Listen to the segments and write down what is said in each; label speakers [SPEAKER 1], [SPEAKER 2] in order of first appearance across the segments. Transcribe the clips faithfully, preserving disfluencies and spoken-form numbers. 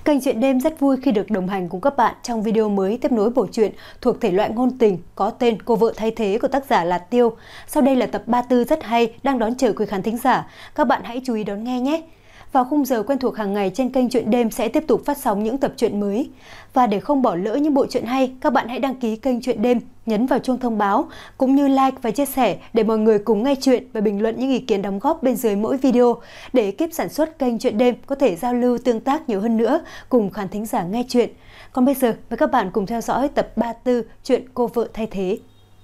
[SPEAKER 1] Kênh Chuyện Đêm rất vui khi được đồng hành cùng các bạn trong video mới tiếp nối bộ truyện thuộc thể loại ngôn tình có tên Cô vợ thay thế của tác giả là Tiêu. Sau đây là tập ba mươi tư rất hay đang đón chờ quý khán thính giả. Các bạn hãy chú ý đón nghe nhé! Vào khung giờ quen thuộc hàng ngày trên kênh Chuyện Đêm sẽ tiếp tục phát sóng những tập truyện mới. Và để không bỏ lỡ những bộ truyện hay, các bạn hãy đăng ký kênh Chuyện Đêm, nhấn vào chuông thông báo, cũng như like và chia sẻ để mọi người cùng nghe chuyện và bình luận những ý kiến đóng góp bên dưới mỗi video, để ekip sản xuất kênh Chuyện Đêm có thể giao lưu tương tác nhiều hơn nữa cùng khán thính giả nghe chuyện. Còn bây giờ, mời các bạn cùng theo dõi tập ba mươi tư chuyện Cô vợ thay thế.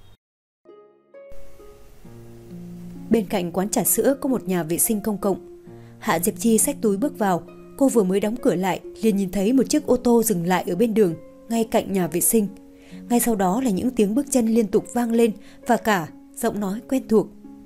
[SPEAKER 1] Bên cạnh quán trà sữa có một nhà vệ sinh công cộng. Hạ Diệp Chi xách túi bước vào. Cô vừa mới đóng cửa lại liền nhìn thấy một chiếc ô tô dừng lại ở bên đường, ngay cạnh nhà vệ sinh. Ngay sau đó là những tiếng bước chân liên tục vang lên và cả giọng nói quen thuộc.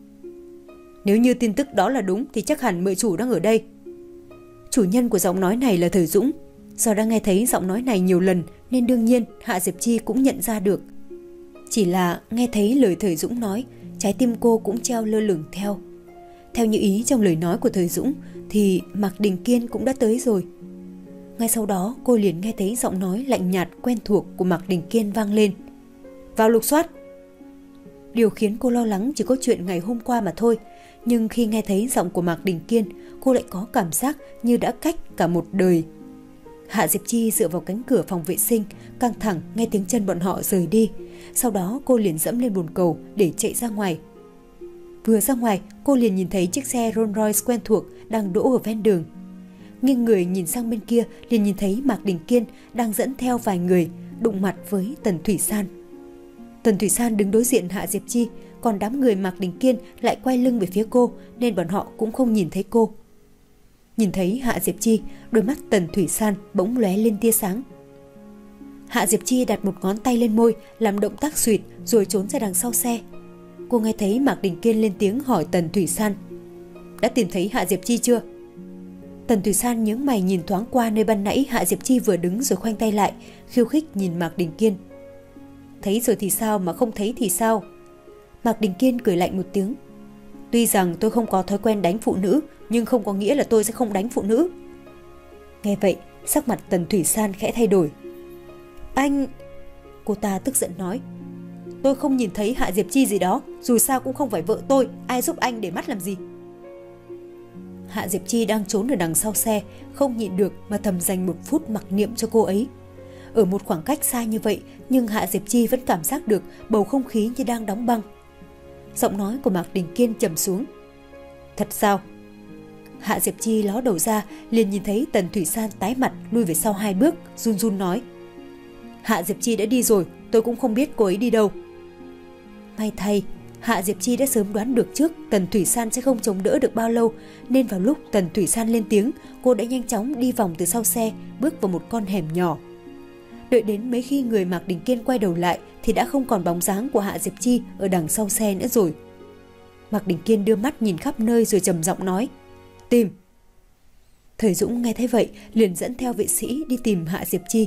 [SPEAKER 1] Nếu như tin tức đó là đúng thì chắc hẳn mợ chủ đang ở đây. Chủ nhân của giọng nói này là Thời Dũng. Do đã nghe thấy giọng nói này nhiều lần nên đương nhiên Hạ Diệp Chi cũng nhận ra được. Chỉ là nghe thấy lời Thời Dũng nói, trái tim cô cũng treo lơ lửng theo. Theo như ý trong lời nói của Thời Dũng thì Mạc Đình Kiên cũng đã tới rồi. Ngay sau đó cô liền nghe thấy giọng nói lạnh nhạt quen thuộc của Mạc Đình Kiên vang lên. Vào lục soát. Điều khiến cô lo lắng chỉ có chuyện ngày hôm qua mà thôi. Nhưng khi nghe thấy giọng của Mạc Đình Kiên, cô lại có cảm giác như đã cách cả một đời. Hạ Diệp Chi dựa vào cánh cửa phòng vệ sinh, căng thẳng nghe tiếng chân bọn họ rời đi. Sau đó cô liền dẫm lên bồn cầu để chạy ra ngoài. Vừa ra ngoài, cô liền nhìn thấy chiếc xe Rolls Royce quen thuộc đang đỗ ở ven đường. Nghiêng người nhìn sang bên kia, liền nhìn thấy Mạc Đình Kiên đang dẫn theo vài người, đụng mặt với Tần Thủy San. Tần Thủy San đứng đối diện Hạ Diệp Chi, còn đám người Mạc Đình Kiên lại quay lưng về phía cô, nên bọn họ cũng không nhìn thấy cô. Nhìn thấy Hạ Diệp Chi, đôi mắt Tần Thủy San bỗng lóe lên tia sáng. Hạ Diệp Chi đặt một ngón tay lên môi, làm động tác xuỵt rồi trốn ra đằng sau xe. Cô nghe thấy Mạc Đình Kiên lên tiếng hỏi Tần Thủy San. Đã tìm thấy Hạ Diệp Chi chưa? Tần Thủy San nhướng mày nhìn thoáng qua nơi ban nãy Hạ Diệp Chi vừa đứng rồi khoanh tay lại, khiêu khích nhìn Mạc Đình Kiên. Thấy rồi thì sao mà không thấy thì sao? Mạc Đình Kiên cười lạnh một tiếng. Tuy rằng tôi không có thói quen đánh phụ nữ, nhưng không có nghĩa là tôi sẽ không đánh phụ nữ. Nghe vậy, sắc mặt Tần Thủy San khẽ thay đổi. Anh... Cô ta tức giận nói. Tôi không nhìn thấy Hạ Diệp Chi gì đó, dù sao cũng không phải vợ tôi, ai giúp anh để mắt làm gì. Hạ Diệp Chi đang trốn ở đằng sau xe, không nhịn được mà thầm dành một phút mặc niệm cho cô ấy. Ở một khoảng cách xa như vậy, nhưng Hạ Diệp Chi vẫn cảm giác được bầu không khí như đang đóng băng. Giọng nói của Mạc Đình Kiên trầm xuống. Thật sao? Hạ Diệp Chi ló đầu ra, liền nhìn thấy Tần Thủy San tái mặt lui về sau hai bước, run run nói. Hạ Diệp Chi đã đi rồi, tôi cũng không biết cô ấy đi đâu. May thay, Hạ Diệp Chi đã sớm đoán được trước Tần Thủy San sẽ không chống đỡ được bao lâu, nên vào lúc Tần Thủy San lên tiếng, cô đã nhanh chóng đi vòng từ sau xe, bước vào một con hẻm nhỏ. Đợi đến mấy khi người Mạc Đình Kiên quay đầu lại thì đã không còn bóng dáng của Hạ Diệp Chi ở đằng sau xe nữa rồi. Mạc Đình Kiên đưa mắt nhìn khắp nơi rồi trầm giọng nói. Tìm. Thời Dũng nghe thấy vậy liền dẫn theo vệ sĩ đi tìm Hạ Diệp Chi.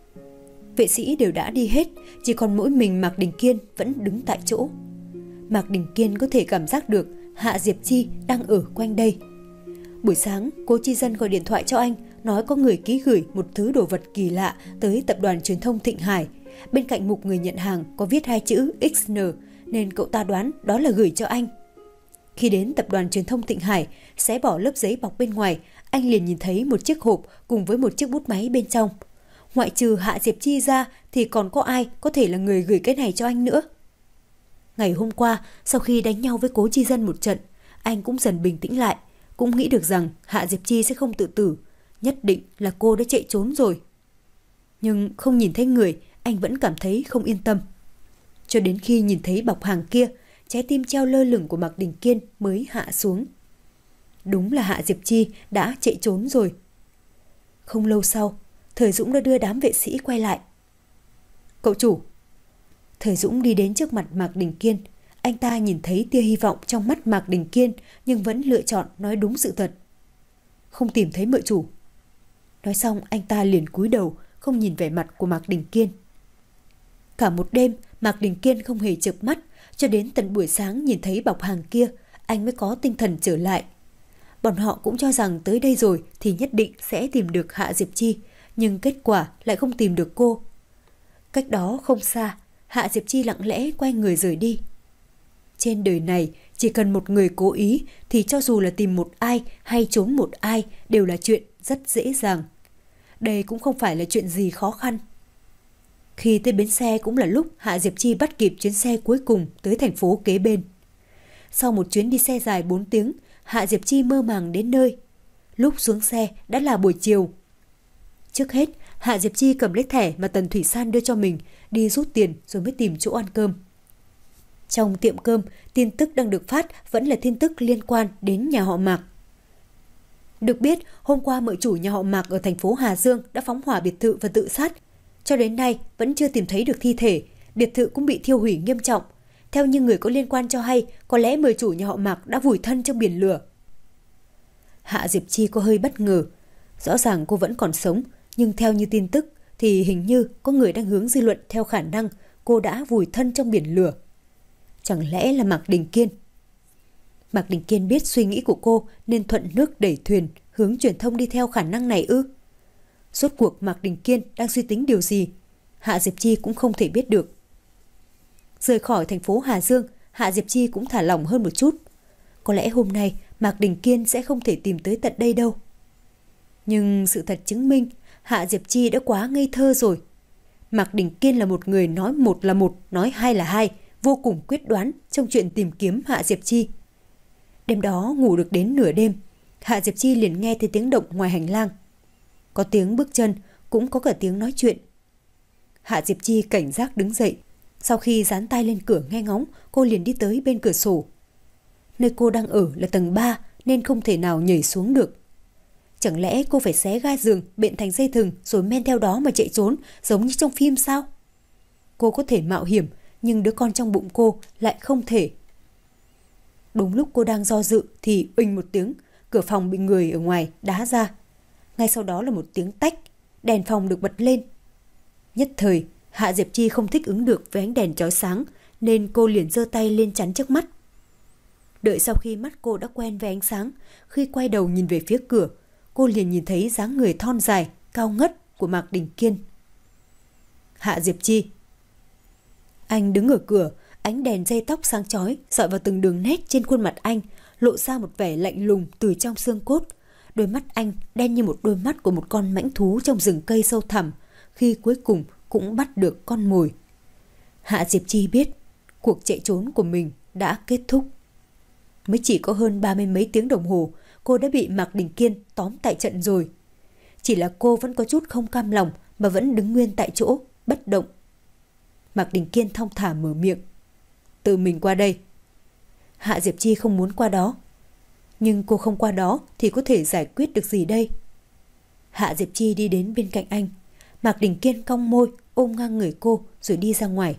[SPEAKER 1] Vệ sĩ đều đã đi hết, chỉ còn mỗi mình Mạc Đình Kiên vẫn đứng tại chỗ. Mạc Đình Kiên có thể cảm giác được Hạ Diệp Chi đang ở quanh đây. Buổi sáng, Cố Chi Dân gọi điện thoại cho anh, nói có người ký gửi một thứ đồ vật kỳ lạ tới tập đoàn truyền thông Thịnh Hải. Bên cạnh mục người nhận hàng có viết hai chữ ích en, nên cậu ta đoán đó là gửi cho anh. Khi đến tập đoàn truyền thông Thịnh Hải, xé bỏ lớp giấy bọc bên ngoài, anh liền nhìn thấy một chiếc hộp cùng với một chiếc bút máy bên trong. Ngoại trừ Hạ Diệp Chi ra thì còn có ai có thể là người gửi cái này cho anh nữa. Ngày hôm qua, sau khi đánh nhau với Cố Chi Dân một trận, anh cũng dần bình tĩnh lại, cũng nghĩ được rằng Hạ Diệp Chi sẽ không tự tử, nhất định là cô đã chạy trốn rồi. Nhưng không nhìn thấy người, anh vẫn cảm thấy không yên tâm. Cho đến khi nhìn thấy bọc hàng kia, trái tim treo lơ lửng của Mạc Đình Kiên mới hạ xuống. Đúng là Hạ Diệp Chi đã chạy trốn rồi. Không lâu sau, Thời Dũng đã đưa đám vệ sĩ quay lại. Cậu chủ. Thời Dũng đi đến trước mặt Mạc Đình Kiên. Anh ta nhìn thấy tia hy vọng trong mắt Mạc Đình Kiên, nhưng vẫn lựa chọn nói đúng sự thật. Không tìm thấy mợ chủ. Nói xong anh ta liền cúi đầu, không nhìn vẻ mặt của Mạc Đình Kiên. Cả một đêm Mạc Đình Kiên không hề chợp mắt, cho đến tận buổi sáng nhìn thấy bọc hàng kia, anh mới có tinh thần trở lại. Bọn họ cũng cho rằng tới đây rồi thì nhất định sẽ tìm được Hạ Diệp Chi, nhưng kết quả lại không tìm được cô. Cách đó không xa, Hạ Diệp Chi lặng lẽ quay người rời đi. Trên đời này, chỉ cần một người cố ý thì cho dù là tìm một ai hay trốn một ai đều là chuyện rất dễ dàng. Đây cũng không phải là chuyện gì khó khăn. Khi tới bến xe cũng là lúc Hạ Diệp Chi bắt kịp chuyến xe cuối cùng tới thành phố kế bên. Sau một chuyến đi xe dài bốn tiếng, Hạ Diệp Chi mơ màng đến nơi. Lúc xuống xe đã là buổi chiều. Trước hết, Hạ Diệp Chi cầm lấy thẻ mà Tần Thủy San đưa cho mình, đi rút tiền rồi mới tìm chỗ ăn cơm. Trong tiệm cơm, tin tức đang được phát vẫn là tin tức liên quan đến nhà họ Mạc. Được biết, hôm qua mợ chủ nhà họ Mạc ở thành phố Hà Dương đã phóng hỏa biệt thự và tự sát. Cho đến nay vẫn chưa tìm thấy được thi thể, biệt thự cũng bị thiêu hủy nghiêm trọng. Theo như người có liên quan cho hay, có lẽ mợ chủ nhà họ Mạc đã vùi thân trong biển lửa. Hạ Diệp Chi có hơi bất ngờ. Rõ ràng cô vẫn còn sống, nhưng theo như tin tức thì hình như có người đang hướng dư luận theo khả năng cô đã vùi thân trong biển lửa. Chẳng lẽ là Mạc Đình Kiên? Mạc Đình Kiên biết suy nghĩ của cô nên thuận nước đẩy thuyền, hướng truyền thông đi theo khả năng này ư? Rốt cuộc Mạc Đình Kiên đang suy tính điều gì? Hạ Diệp Chi cũng không thể biết được. Rời khỏi thành phố Hà Dương, Hạ Diệp Chi cũng thả lỏng hơn một chút. Có lẽ hôm nay Mạc Đình Kiên sẽ không thể tìm tới tận đây đâu. Nhưng sự thật chứng minh Hạ Diệp Chi đã quá ngây thơ rồi. Mạc Đình Kiên là một người nói một là một, nói hai là hai, vô cùng quyết đoán trong chuyện tìm kiếm Hạ Diệp Chi. Đêm đó ngủ được đến nửa đêm, Hạ Diệp Chi liền nghe thấy tiếng động ngoài hành lang. Có tiếng bước chân, cũng có cả tiếng nói chuyện. Hạ Diệp Chi cảnh giác đứng dậy. Sau khi dán tay lên cửa nghe ngóng, cô liền đi tới bên cửa sổ. Nơi cô đang ở là tầng ba nên không thể nào nhảy xuống được. Chẳng lẽ cô phải xé ga giường, bện thành dây thừng rồi men theo đó mà chạy trốn giống như trong phim sao? Cô có thể mạo hiểm, nhưng đứa con trong bụng cô lại không thể. Đúng lúc cô đang do dự thì uỳnh một tiếng, cửa phòng bị người ở ngoài đá ra. Ngay sau đó là một tiếng tách, đèn phòng được bật lên. Nhất thời, Hạ Diệp Chi không thích ứng được với ánh đèn chói sáng nên cô liền giơ tay lên chắn trước mắt. Đợi sau khi mắt cô đã quen với ánh sáng, khi quay đầu nhìn về phía cửa, cô liền nhìn thấy dáng người thon dài, cao ngất của Mạc Đình Kiên. Hạ Diệp Chi. Anh đứng ở cửa, ánh đèn dây tóc sáng chói dọi vào từng đường nét trên khuôn mặt anh, lộ ra một vẻ lạnh lùng từ trong xương cốt. Đôi mắt anh đen như một đôi mắt của một con mãnh thú trong rừng cây sâu thẳm, khi cuối cùng cũng bắt được con mồi. Hạ Diệp Chi biết cuộc chạy trốn của mình đã kết thúc. Mới chỉ có hơn ba mươi mấy tiếng đồng hồ, cô đã bị Mạc Đình Kiên tóm tại trận rồi. Chỉ là cô vẫn có chút không cam lòng mà vẫn đứng nguyên tại chỗ, bất động. Mạc Đình Kiên thong thả mở miệng. Tự mình qua đây. Hạ Diệp Chi không muốn qua đó. Nhưng cô không qua đó thì có thể giải quyết được gì đây? Hạ Diệp Chi đi đến bên cạnh anh. Mạc Đình Kiên cong môi, ôm ngang người cô rồi đi ra ngoài.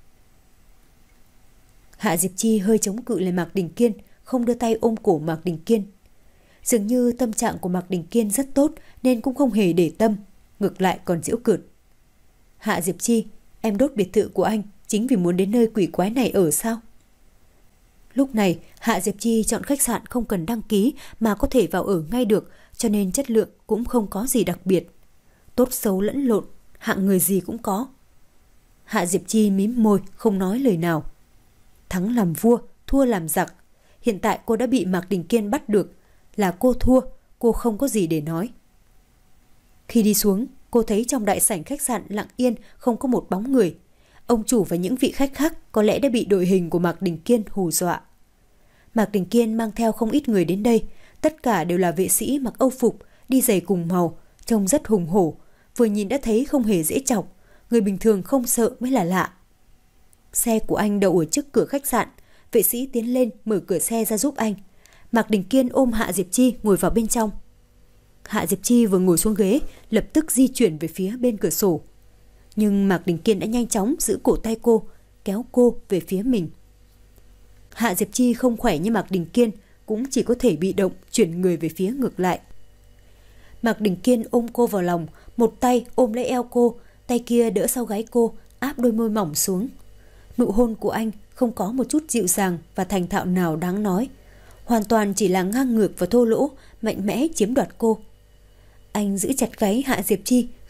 [SPEAKER 1] Hạ Diệp Chi hơi chống cự lại Mạc Đình Kiên, không đưa tay ôm cổ Mạc Đình Kiên. Dường như tâm trạng của Mạc Đình Kiên rất tốt nên cũng không hề để tâm, ngược lại còn giễu cợt. Hạ Diệp Chi, em đốt biệt thự của anh chính vì muốn đến nơi quỷ quái này ở sao? Lúc này, Hạ Diệp Chi chọn khách sạn không cần đăng ký mà có thể vào ở ngay được, cho nên chất lượng cũng không có gì đặc biệt. Tốt xấu lẫn lộn, hạng người gì cũng có. Hạ Diệp Chi mím môi, không nói lời nào. Thắng làm vua, thua làm giặc. Hiện tại cô đã bị Mạc Đình Kiên bắt được. Là cô thua, cô không có gì để nói. Khi đi xuống, cô thấy trong đại sảnh khách sạn lặng yên, không có một bóng người. Ông chủ và những vị khách khác có lẽ đã bị đội hình của Mạc Đình Kiên hù dọa. Mạc Đình Kiên mang theo không ít người đến đây. Tất cả đều là vệ sĩ mặc âu phục, đi giày cùng màu, trông rất hùng hổ. Vừa nhìn đã thấy không hề dễ chọc. Người bình thường không sợ mới là lạ. Xe của anh đậu ở trước cửa khách sạn. Vệ sĩ tiến lên mở cửa xe ra giúp anh. Mạc Đình Kiên ôm Hạ Diệp Chi ngồi vào bên trong. Hạ Diệp Chi vừa ngồi xuống ghế, lập tức di chuyển về phía bên cửa sổ. Nhưng Mạc Đình Kiên đã nhanh chóng giữ cổ tay cô, kéo cô về phía mình. Hạ Diệp Chi không khỏe như Mạc Đình Kiên, cũng chỉ có thể bị động chuyển người về phía ngược lại. Mạc Đình Kiên ôm cô vào lòng, một tay ôm lấy eo cô, tay kia đỡ sau gáy cô, áp đôi môi mỏng xuống. Nụ hôn của anh không có một chút dịu dàng và thành thạo nào đáng nói, hoàn toàn chỉ là ngang ngược và thô lỗ, mạnh mẽ chiếm đoạt cô. Anh giữ chặt gáy Hạ Diệp Chi,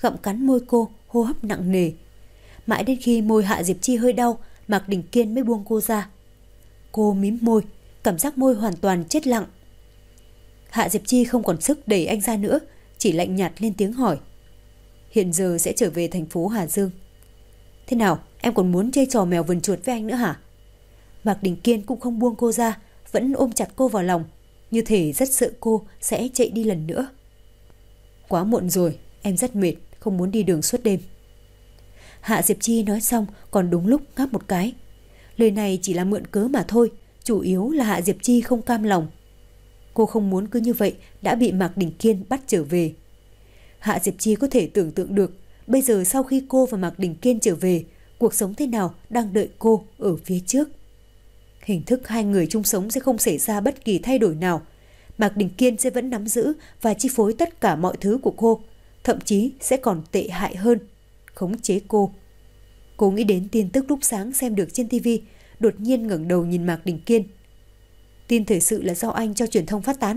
[SPEAKER 1] gặm cắn môi cô, hô hấp nặng nề. Mãi đến khi môi Hạ Diệp Chi hơi đau, Mạc Đình Kiên mới buông cô ra. Cô mím môi, cảm giác môi hoàn toàn chết lặng. Hạ Diệp Chi không còn sức đẩy anh ra nữa, chỉ lạnh nhạt lên tiếng hỏi. Hiện giờ sẽ trở về thành phố Hà Dương. Thế nào, em còn muốn chơi trò mèo vần chuột với anh nữa hả? Mạc Đình Kiên cũng không buông cô ra, vẫn ôm chặt cô vào lòng, như thể rất sợ cô sẽ chạy đi lần nữa. Quá muộn rồi, em rất mệt, không muốn đi đường suốt đêm. Hạ Diệp Chi nói xong còn đúng lúc ngáp một cái. Lời này chỉ là mượn cớ mà thôi, chủ yếu là Hạ Diệp Chi không cam lòng. Cô không muốn cứ như vậy đã bị Mạc Đình Kiên bắt trở về. Hạ Diệp Chi có thể tưởng tượng được, bây giờ sau khi cô và Mạc Đình Kiên trở về, cuộc sống thế nào đang đợi cô ở phía trước. Hình thức hai người chung sống sẽ không xảy ra bất kỳ thay đổi nào. Mạc Đình Kiên sẽ vẫn nắm giữ và chi phối tất cả mọi thứ của cô, thậm chí sẽ còn tệ hại hơn, khống chế cô. Cô nghĩ đến tin tức lúc sáng xem được trên ti vi, đột nhiên ngẩng đầu nhìn Mạc Đình Kiên. Tin thời sự là do anh cho truyền thông phát tán.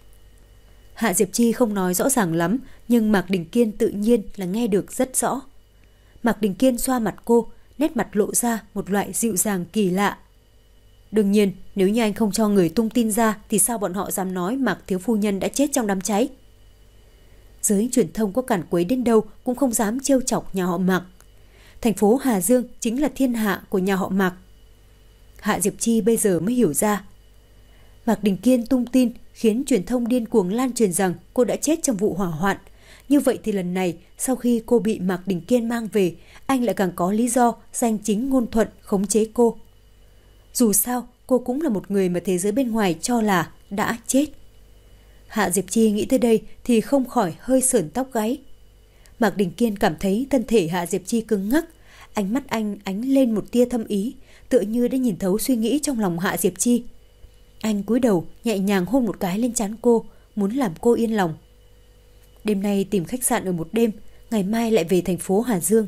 [SPEAKER 1] Hạ Diệp Chi không nói rõ ràng lắm, nhưng Mạc Đình Kiên tự nhiên là nghe được rất rõ. Mạc Đình Kiên xoa mặt cô, nét mặt lộ ra một loại dịu dàng kỳ lạ. Đương nhiên, nếu như anh không cho người tung tin ra thì sao bọn họ dám nói Mạc thiếu phu nhân đã chết trong đám cháy? Giới truyền thông có cản quấy đến đâu cũng không dám trêu chọc nhà họ Mạc. Thành phố Hà Dương chính là thiên hạ của nhà họ Mạc. Hạ Diệp Chi bây giờ mới hiểu ra. Mạc Đình Kiên tung tin khiến truyền thông điên cuồng lan truyền rằng cô đã chết trong vụ hỏa hoạn. Như vậy thì lần này, sau khi cô bị Mạc Đình Kiên mang về, anh lại càng có lý do danh chính ngôn thuận khống chế cô. Dù sao, cô cũng là một người mà thế giới bên ngoài cho là đã chết. Hạ Diệp Chi nghĩ tới đây thì không khỏi hơi sởn tóc gáy. Mạc Đình Kiên cảm thấy thân thể Hạ Diệp Chi cứng ngắc, ánh mắt anh ánh lên một tia thâm ý, tựa như đã nhìn thấu suy nghĩ trong lòng Hạ Diệp Chi. Anh cúi đầu nhẹ nhàng hôn một cái lên trán cô, muốn làm cô yên lòng. Đêm nay tìm khách sạn ở một đêm, ngày mai lại về thành phố Hà Dương.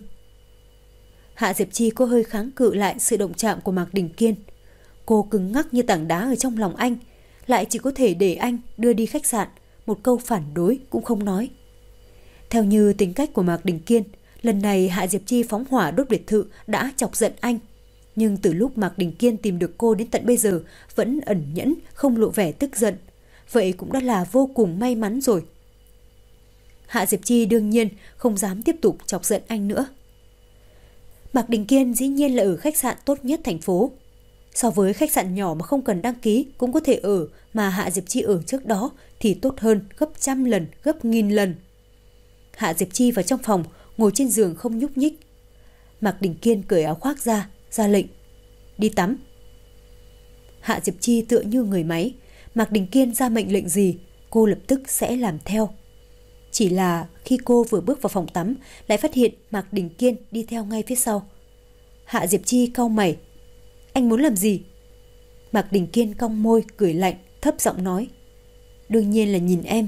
[SPEAKER 1] Hạ Diệp Chi có hơi kháng cự lại sự động chạm của Mạc Đình Kiên. Cô cứng ngắc như tảng đá ở trong lòng anh, lại chỉ có thể để anh đưa đi khách sạn, một câu phản đối cũng không nói. Theo như tính cách của Mạc Đình Kiên, lần này Hạ Diệp Chi phóng hỏa đốt biệt thự đã chọc giận anh. Nhưng từ lúc Mạc Đình Kiên tìm được cô đến tận bây giờ vẫn ẩn nhẫn, không lộ vẻ tức giận. Vậy cũng đã là vô cùng may mắn rồi. Hạ Diệp Chi đương nhiên không dám tiếp tục chọc giận anh nữa. Mạc Đình Kiên dĩ nhiên là ở khách sạn tốt nhất thành phố. So với khách sạn nhỏ mà không cần đăng ký cũng có thể ở mà Hạ Diệp Chi ở trước đó thì tốt hơn gấp trăm lần, gấp nghìn lần. Hạ Diệp Chi vào trong phòng, ngồi trên giường không nhúc nhích. Mạc Đình Kiên cởi áo khoác ra, ra lệnh. Đi tắm. Hạ Diệp Chi tựa như người máy. Mạc Đình Kiên ra mệnh lệnh gì, cô lập tức sẽ làm theo. Chỉ là khi cô vừa bước vào phòng tắm, lại phát hiện Mạc Đình Kiên đi theo ngay phía sau. Hạ Diệp Chi cau mày. Anh muốn làm gì? Mạc Đình Kiên cong môi, cười lạnh, thấp giọng nói. Đương nhiên là nhìn em.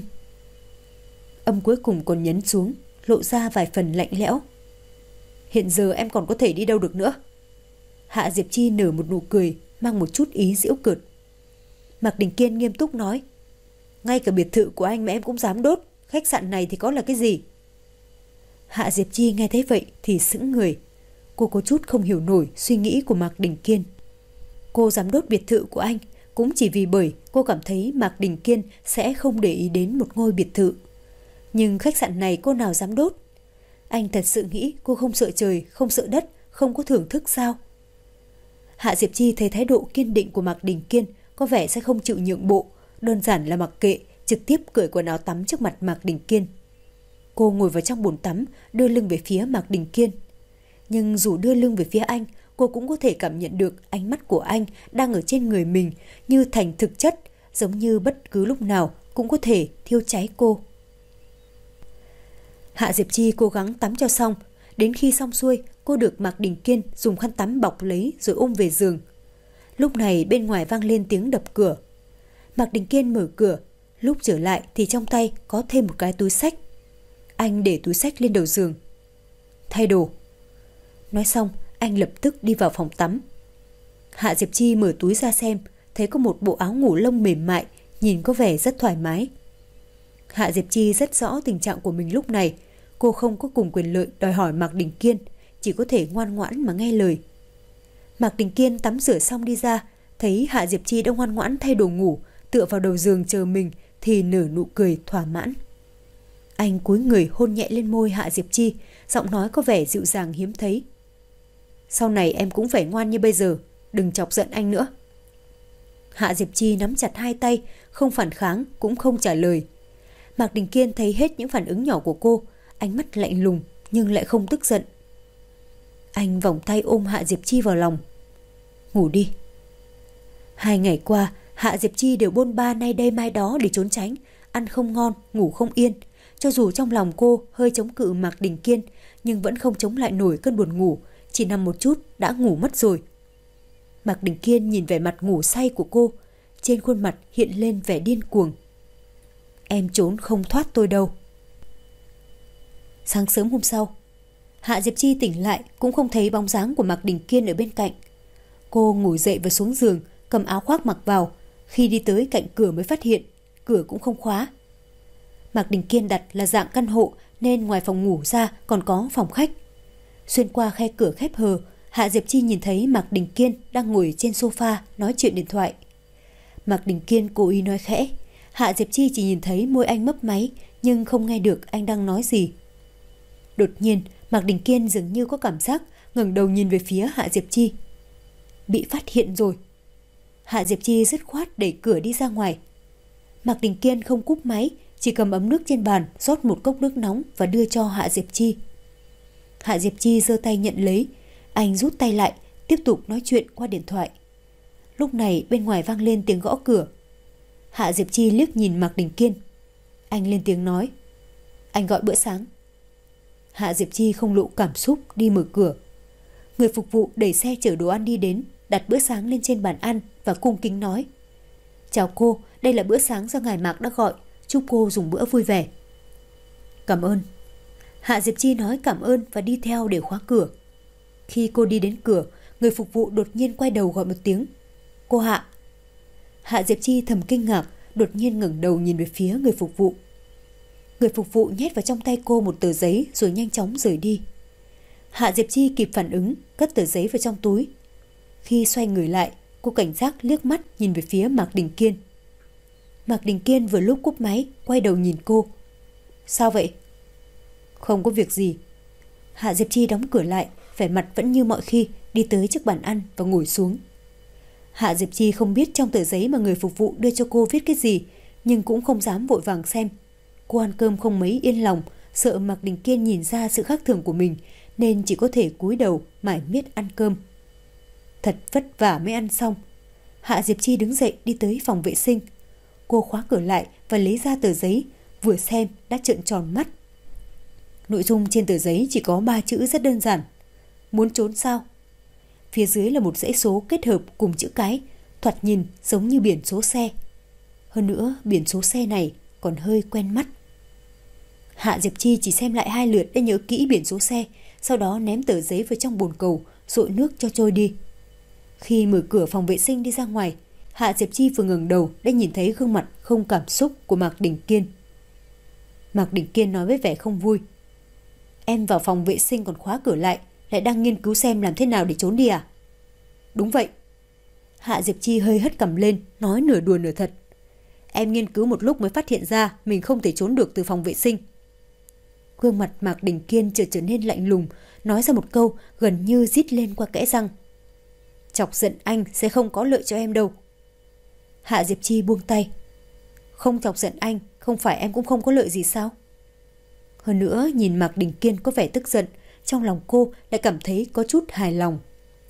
[SPEAKER 1] Âm cuối cùng còn nhấn xuống, lộ ra vài phần lạnh lẽo. Hiện giờ em còn có thể đi đâu được nữa? Hạ Diệp Chi nở một nụ cười, mang một chút ý giễu cợt. Mạc Đình Kiên nghiêm túc nói. Ngay cả biệt thự của anh mà em cũng dám đốt, khách sạn này thì có là cái gì? Hạ Diệp Chi nghe thấy vậy thì sững người. Cô có chút không hiểu nổi suy nghĩ của Mạc Đình Kiên. Cô dám đốt biệt thự của anh cũng chỉ vì bởi cô cảm thấy Mạc Đình Kiên sẽ không để ý đến một ngôi biệt thự. Nhưng khách sạn này cô nào dám đốt? Anh thật sự nghĩ cô không sợ trời, không sợ đất, không có thưởng thức sao? Hạ Diệp Chi thấy thái độ kiên định của Mạc Đình Kiên có vẻ sẽ không chịu nhượng bộ, đơn giản là mặc kệ, trực tiếp cởi quần áo tắm trước mặt Mạc Đình Kiên. Cô ngồi vào trong bồn tắm, đưa lưng về phía Mạc Đình Kiên. Nhưng dù đưa lưng về phía anh, cô cũng có thể cảm nhận được ánh mắt của anh đang ở trên người mình như thành thực chất, giống như bất cứ lúc nào cũng có thể thiêu cháy cô. Hạ Diệp Chi cố gắng tắm cho xong. Đến khi xong xuôi, cô được Mạc Đình Kiên dùng khăn tắm bọc lấy rồi ôm về giường. Lúc này bên ngoài vang lên tiếng đập cửa. Mạc Đình Kiên mở cửa. Lúc trở lại thì trong tay có thêm một cái túi xách. Anh để túi xách lên đầu giường. Thay đồ. Nói xong, anh lập tức đi vào phòng tắm. Hạ Diệp Chi mở túi ra xem, thấy có một bộ áo ngủ lông mềm mại, nhìn có vẻ rất thoải mái. Hạ Diệp Chi rất rõ tình trạng của mình lúc này. Cô không có cùng quyền lợi đòi hỏi Mạc Đình Kiên, chỉ có thể ngoan ngoãn mà nghe lời. Mạc Đình Kiên tắm rửa xong đi ra, thấy Hạ Diệp Chi đã ngoan ngoãn thay đồ ngủ, tựa vào đầu giường chờ mình thì nở nụ cười thỏa mãn. Anh cúi người hôn nhẹ lên môi Hạ Diệp Chi, giọng nói có vẻ dịu dàng hiếm thấy. Sau này em cũng phải ngoan như bây giờ, đừng chọc giận anh nữa. Hạ Diệp Chi nắm chặt hai tay, không phản kháng cũng không trả lời. Mạc Đình Kiên thấy hết những phản ứng nhỏ của cô, ánh mắt lạnh lùng nhưng lại không tức giận. Anh vòng tay ôm Hạ Diệp Chi vào lòng. Ngủ đi. Hai ngày qua, Hạ Diệp Chi đều bôn ba nay đây mai đó để trốn tránh, ăn không ngon, ngủ không yên. Cho dù trong lòng cô hơi chống cự Mạc Đình Kiên, nhưng vẫn không chống lại nổi cơn buồn ngủ, chỉ nằm một chút đã ngủ mất rồi. Mạc Đình Kiên nhìn vẻ mặt ngủ say của cô, trên khuôn mặt hiện lên vẻ điên cuồng. Em trốn không thoát tôi đâu. Sáng sớm hôm sau, Hạ Diệp Chi tỉnh lại cũng không thấy bóng dáng của Mạc Đình Kiên ở bên cạnh. Cô ngồi dậy và xuống giường, cầm áo khoác mặc vào. Khi đi tới cạnh cửa mới phát hiện, cửa cũng không khóa. Mạc Đình Kiên đặt là dạng căn hộ nên ngoài phòng ngủ ra còn có phòng khách. Xuyên qua khe cửa khép hờ, Hạ Diệp Chi nhìn thấy Mạc Đình Kiên đang ngồi trên sofa nói chuyện điện thoại. Mạc Đình Kiên cố ý nói khẽ, Hạ Diệp Chi chỉ nhìn thấy môi anh mấp máy nhưng không nghe được anh đang nói gì. Đột nhiên, Mạc Đình Kiên dường như có cảm giác, ngẩng đầu nhìn về phía Hạ Diệp Chi. Bị phát hiện rồi. Hạ Diệp Chi dứt khoát đẩy cửa đi ra ngoài. Mạc Đình Kiên không cúp máy, chỉ cầm ấm nước trên bàn, rót một cốc nước nóng và đưa cho Hạ Diệp Chi. Hạ Diệp Chi giơ tay nhận lấy, anh rút tay lại, tiếp tục nói chuyện qua điện thoại. Lúc này bên ngoài vang lên tiếng gõ cửa. Hạ Diệp Chi liếc nhìn Mạc Đình Kiên. Anh lên tiếng nói, anh gọi bữa sáng. Hạ Diệp Chi không lộ cảm xúc đi mở cửa. Người phục vụ đẩy xe chở đồ ăn đi đến, đặt bữa sáng lên trên bàn ăn và cung kính nói, chào cô, đây là bữa sáng do ngài Mạc đã gọi, chúc cô dùng bữa vui vẻ. Cảm ơn. Hạ Diệp Chi nói cảm ơn và đi theo để khóa cửa. Khi cô đi đến cửa, người phục vụ đột nhiên quay đầu gọi một tiếng, cô Hạ. Hạ Diệp Chi thầm kinh ngạc, đột nhiên ngẩng đầu nhìn về phía người phục vụ. Người phục vụ nhét vào trong tay cô một tờ giấy rồi nhanh chóng rời đi. Hạ Diệp Chi kịp phản ứng, cất tờ giấy vào trong túi. Khi xoay người lại, cô cảnh giác liếc mắt nhìn về phía Mạc Đình Kiên. Mạc Đình Kiên vừa lúc cúp máy, quay đầu nhìn cô. Sao vậy? Không có việc gì. Hạ Diệp Chi đóng cửa lại, vẻ mặt vẫn như mọi khi, đi tới trước bàn ăn và ngồi xuống. Hạ Diệp Chi không biết trong tờ giấy mà người phục vụ đưa cho cô viết cái gì, nhưng cũng không dám vội vàng xem. Cô ăn cơm không mấy yên lòng, sợ Mạc Đình Kiên nhìn ra sự khác thường của mình, nên chỉ có thể cúi đầu mải miết ăn cơm. Thật vất vả mới ăn xong. Hạ Diệp Chi đứng dậy đi tới phòng vệ sinh. Cô khóa cửa lại và lấy ra tờ giấy, vừa xem đã trợn tròn mắt. Nội dung trên tờ giấy chỉ có ba chữ rất đơn giản. Muốn trốn sao? Phía dưới là một dãy số kết hợp cùng chữ cái, thoạt nhìn giống như biển số xe. Hơn nữa, biển số xe này còn hơi quen mắt. Hạ Diệp Chi chỉ xem lại hai lượt để nhớ kỹ biển số xe, sau đó ném tờ giấy vào trong bồn cầu, dội nước cho trôi đi. Khi mở cửa phòng vệ sinh đi ra ngoài, Hạ Diệp Chi vừa ngẩng đầu đã nhìn thấy gương mặt không cảm xúc của Mạc Đình Kiên. Mạc Đình Kiên nói với vẻ không vui, em vào phòng vệ sinh còn khóa cửa lại, lại đang nghiên cứu xem làm thế nào để trốn đi à? Đúng vậy. Hạ Diệp Chi hơi hất cằm lên, nói nửa đùa nửa thật. Em nghiên cứu một lúc mới phát hiện ra mình không thể trốn được từ phòng vệ sinh. Gương mặt Mạc Đình Kiên chợt trở nên lạnh lùng, nói ra một câu gần như rít lên qua kẽ răng. Chọc giận anh sẽ không có lợi cho em đâu. Hạ Diệp Chi buông tay. Không chọc giận anh, không phải em cũng không có lợi gì sao? Hơn nữa, nhìn Mạc Đình Kiên có vẻ tức giận, trong lòng cô lại cảm thấy có chút hài lòng.